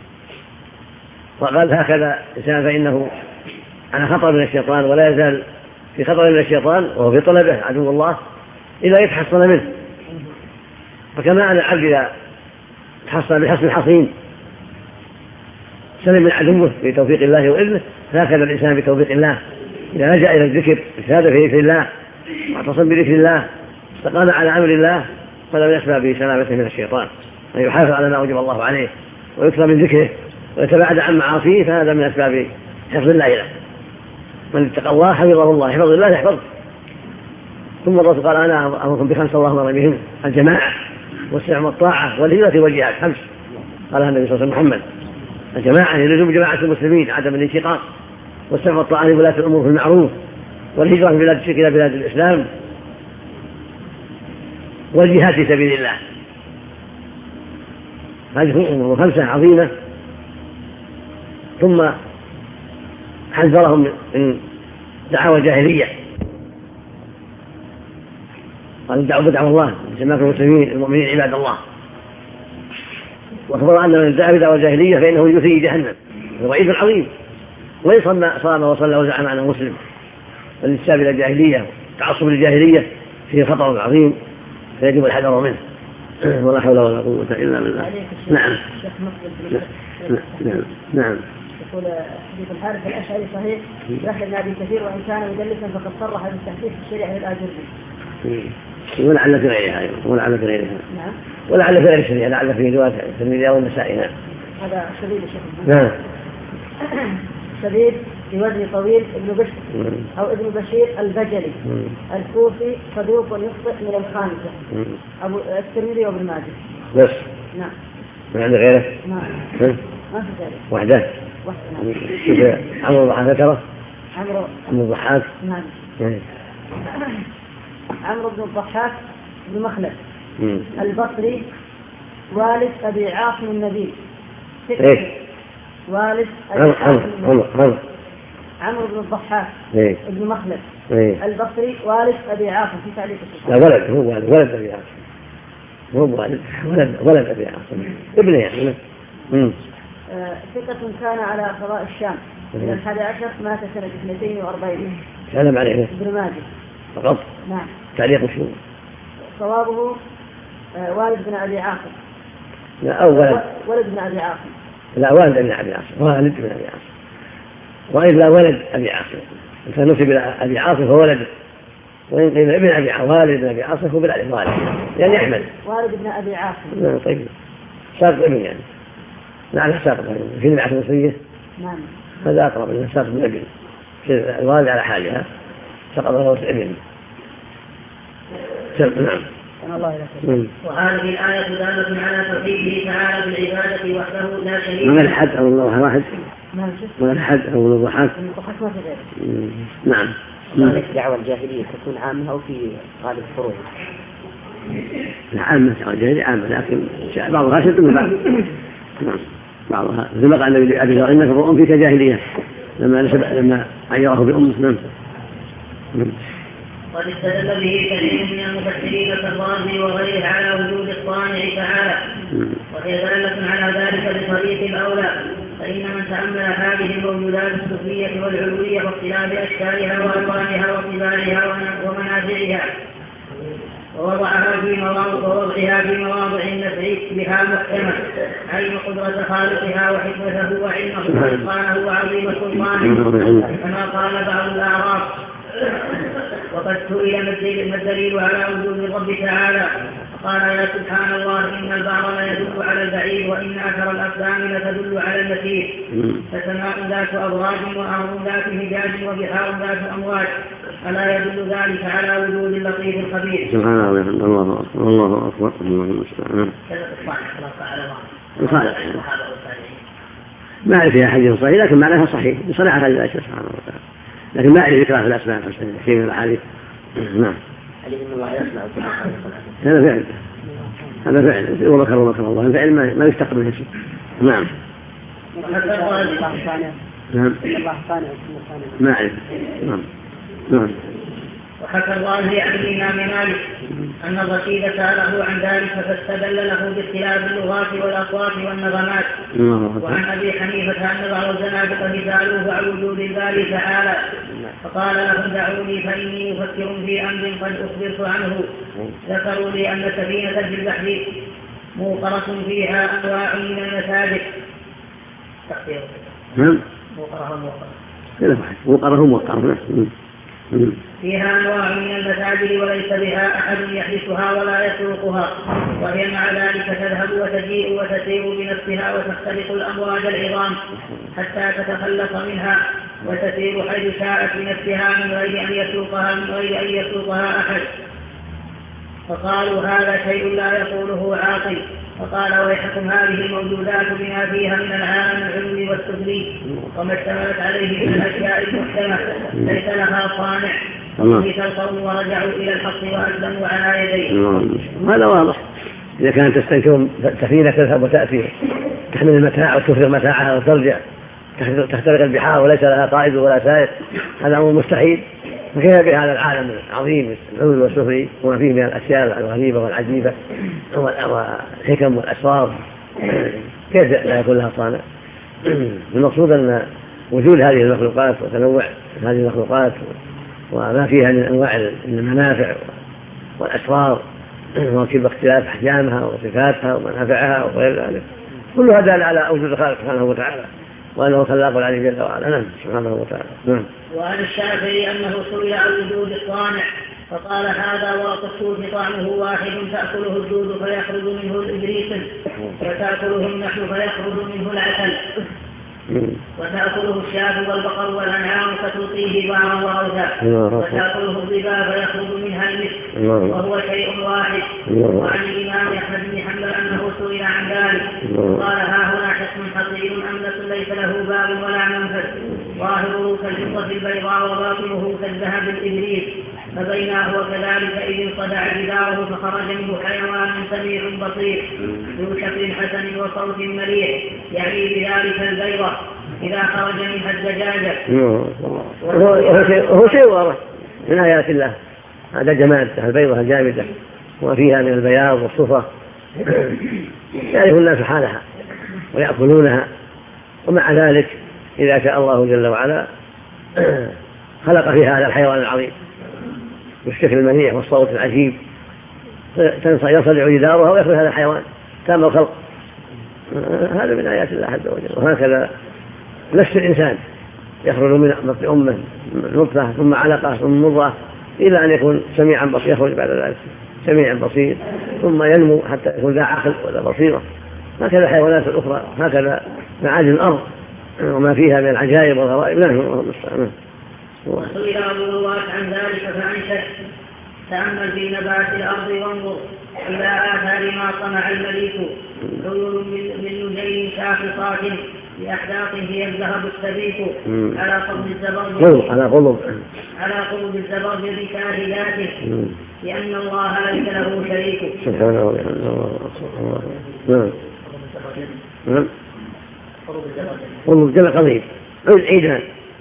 وقال هكذا إنسان فإنه على خطر من الشيطان ولا يزال في خطر من الشيطان وهو في طلبه عدو الله إذا يتحصن منه. فكما أن العبد إذا تحصن بحصن حصين سلم من عدوه بتوفيق الله وإذنه، فهكذا الإنسان بتوفيق الله إذا لجأ إلى الذكر اجتهد في ذكر الله واعتصم بذكر الله استقام على أمر الله فلم يسمع بسلامته من الشيطان، أن يحافظ على ما أوجب الله عليه ويكثر من ذكره ويتباعد عن معاصيه، فهذا من أسباب حفظ الله له. من اتقى الله حفظه الله، حفظ الله يحفظه. ثم الرسول قال أنا أمركم بخمس الله أمر بهن: الجماعة والسمع والطاعة والهجرة والجهاد. خمس قالها النبي صلى الله عليه وسلم محمد: الجماعة يلزم جماعة المسلمين عدم الانشقاق، والسمع والطاعة لولاة الأمور في المعروف، والهجرة من بلاد الشرك إلى بلاد الإسلام، والجهاد في سبيل الله. هذه أمور خمسة عظيمة. ثم حذرهم من دعاوى الجاهلية، قال دعوا بدعوا الله جماعة المسلمين المؤمنين عباد الله، واخبر أن من دعا بدعوى الجاهلية فإنه يثري جهنم، وعيد عظيم. وليس صام وصلى وزعم أنه مسلم، الانتساب إلى الجاهلية تعصب للجاهلية فيه خطر عظيم فيجب الحذر منه. ولا حول ولا قوة إلا بالله. نعم نعم. يقول حديث الحارث الأشعري صحيح يحيى بن أبي كثير وإن كان مدلسا فقد صرح بالتحديث في الشريعة للآجري. ولعل في غيرها أيضا، ولعل في غيرها. نعم. ولعل في غير الشريعة، لعل في رواية الترمذي أو النسائي. هذا شديد الشيخ. نعم. شديد بوزن طويل ابن بشر أو ابن بشير البجلي الكوفي صدوق يخطئ من الخامسة. أبو الترمذي وابن ماجه. بس. نعم. ما عندك غيره؟ نعم. ما في ذلك. وحده. شوف عمرو الضحاك ذكره. عمرو الضحاك. نعم. عمرو بن الضحاك بن مخلد البصري والد أبي عاصم النبي. إيه؟ والد أبي عاصم النبي. عمرو بن الضحاك بن مخلد البصري والد أبي عاصم في تعليق الصحابة. لا ولد، هو ولد أبي عاصم، هو ولد أبي عاصم ابنه يعني. ثقة كان على قضاء الشام من 11 مات سنة 42. سلم عليه ابن ماجه فقط. نعم. تعليق شو؟ صوابه والد بن أبي عاصم. لا أو ولد بن أبي عاصم. لا والد بن أبي عاصم، والد بن أبي عاصم، وإلا ولد أبي عاصم. إذا نسب إلى أبي عاصم فولد، وإن قيل ابن أبي عاصم والد بن أبي عاصم هو بالألف والد يعني أحمد. والد بن أبي عاصم. طيب ساق ابن يعني. نعم ساق في نبعة المصرية. نعم. هذا أقرب من ساق ابن ابن. الوالد على حالها سقط له ابن. نعم. وهذه الآية دالة على توحيده تعالى بالعبادة وحده لا شريك له. من الحد أو الله واحد. من الحد أو الضحاك. نعم. الدعوة الجاهلية تكون عامة أو في غالب الفروع؟ عامة، الدعوة الجاهلية عامة، لكن بعضها شد من بعض. بعضها مثل ما قال النبي أبي ذر إنك امرؤ فيك جاهلية لما عيره بأمه. قد استدل به كثير من المفسرين كالرازي وغيره على وجود الصانع تعالى، وهي دالة على ذلك بطريق الأولى، فإن من تأمل هذه الموجودات السفلية والعلوية واختلاف أشكالها وألوانها وطباعها ومنازعها ووضعها في مواضع النفع بها محكمة، علم قدرة خالقها وحكمته وعلمه وإتقانه وعظيم سلطانه، كما قال بعض الأعراب. وقد سئل ما الدليل على وجود الرب تعالى؟ قال يا سبحان الله إن البعر لا يدل على البعيد وإن أثر الأقدام لتدل على المسير، فسماء ذات أبراج وأرض ذات هجاج وبحار ذات أمواج، ألا يدل ذلك على وجود اللطيف الخبير؟ سبحان الله. الله أكبر. الله المستعان. الخالق ما أعرف فيها حديث صحيح، لكن معناها صحيح بصراحة لله سبحانه وتعالى، لكن ما أعرف ذكرها في الأسماء في من الأحاديث. نعم. هذا فعل ومكر الله، الفعل ما يفتقر منه شيء. نعم. ما أعرف. نعم. وحكى الرازي عن الإمام مالك أن الرشيد سأله عن ذلك فاستدل له باختلاف اللغات والأصوات والنغمات. وعن أبي حنيفة أن بعض الزنادقة سألوه عن وجود الباري تعالى فقال لهم دعوني فإني أفكر في أمر قد أخبرت عنه. ذكروا لي أن سفينة في البحر موقرة فيها أنواع من المساجد. موقرة فيها أنواع من المساجد وليس بها أحد يحدثها ولا يسوقها، وهي مع ذلك تذهب وتجيء وتسير بنفسها وتختلق الأمواج العظام حتى تتخلص منها وتسير حيث شاءت بنفسها من غير أن يسوقها أحد. فقالوا هذا شيء لا يقوله عاقل. فقال ويحكم هذه الموجودات بما فيها من العالم العلوي والسفلي وما اشتملت عليه من الأشياء المحكمة ليس لها صانع، مثل القوم ورجعوا إلى الحق وأسلموا على يديه. هذا واضح. إذا كانت تستنكر سفينة تذهب وتأتي تحمل المتاع وتفرغ متاعها وترجع تخترق البحار وليس لها قائد ولا سائق، هذا أمر مستحيل. فكيف بهذا العالم العظيم العلوي والسفلي وما فيه من الأشياء الغريبة والعجيبة والحكم والأسرار، كيف لا يكون لها صانع؟ المقصود أن وجود هذه المخلوقات وتنوع هذه المخلوقات وما فيها من أنواع المنافع والأسرار وكيف اختلاف أحجامها وصفاتها ومنافعها وغير ذلك، كل هذا على وجود الخالق سبحانه وتعالى وأنه خلاق العلي جل وعلا سبحانه وتعالى. وعن الشافعي أنه سئل عن وجود الصانع فقال هذا ورق السود طعمه واحد تأكله الجود فيخرج منه الإبريق وتأكله النحل فيخرج منه العسل وتأكله الشاة والبقر والأنعام فتلقيه بعضا وأوزا وتأكله الظبا فيخرج منها المسك وهو شيء واحد. وعن الإمام أحمد بن حنبل أنه سئل عن ذلك قال ها هنا حكم حصير أملة ليس له باب ولا منفذ ظاهره كالفضة البيضاء وباطنه كالذهب الإبريق فبينما هو كذلك إذ انصدع جداره فخرج منه حيوان سميع بصير ذو شكل حسن وصوت مليح يعني بذلك البيضة إذا خرج منها الدجاجة. وهو شيء واضح من آيات الله، هذا جمال البيضة الجامدة وفيها من البياض والصفة يعرف الناس حالها ويأكلونها، ومع ذلك إذا شاء الله جل وعلا خلق فيها هذا الحيوان العظيم بالشكل المنيع والصوت العجيب يصدع جدارها ويخرج هذا الحيوان تام الخلق. هذا من آيات الله عز وجل. وهكذا نفس الإنسان يخرج من بطن أمه نطفة ثم علقة ثم مضغة إلى أن يكون سميعا بصير، يخرج بعد ذلك سميعا بصير ثم ينمو حتى يكون ذا عقل ولا بصيرة. هكذا الحيوانات الأخرى، هكذا معادن الأرض وما فيها من العجائب والغرائب. وسئل أبو رواة عن ذلك فأنشد تأمل في نبات الأرض وانظر إلى آثار ما صنع المليك عيون من نجيم شاخصات بأحداقه يذهب السبيك على قلب الزبرجد بكاهلاته لأن الله ليس له شريك. سبحانه وتعالى. قلوب جل قضيب عيدها.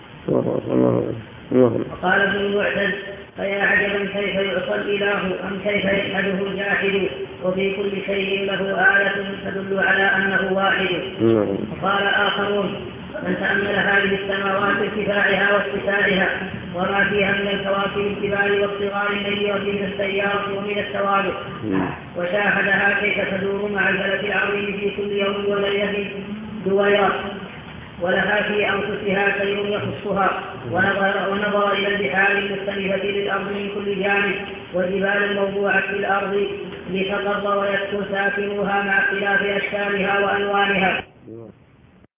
وقال ابن المعتز فيا عجبا كيف يعصى الإله أم كيف يشهده الجاحد وفي كل شيء له آية تدل على أنه واحد. وقال آخرون من تأمل هذه السماوات ارتفاعها واتساعها وما فيها من الكواكب الكبار والصغار النيرة من السيارة ومن الثوابت وشاهدها كيف تدور مع الفلك العظيم في كل يوم وليلة دويرة ولها في أنفسها سير يخصها ونظر إلى البحار المختلفة للأرض من كل جانب والجبال الموضوعة في الأرض لتقر ويسكن ساكنوها مع اختلاف أشكالها وألوانها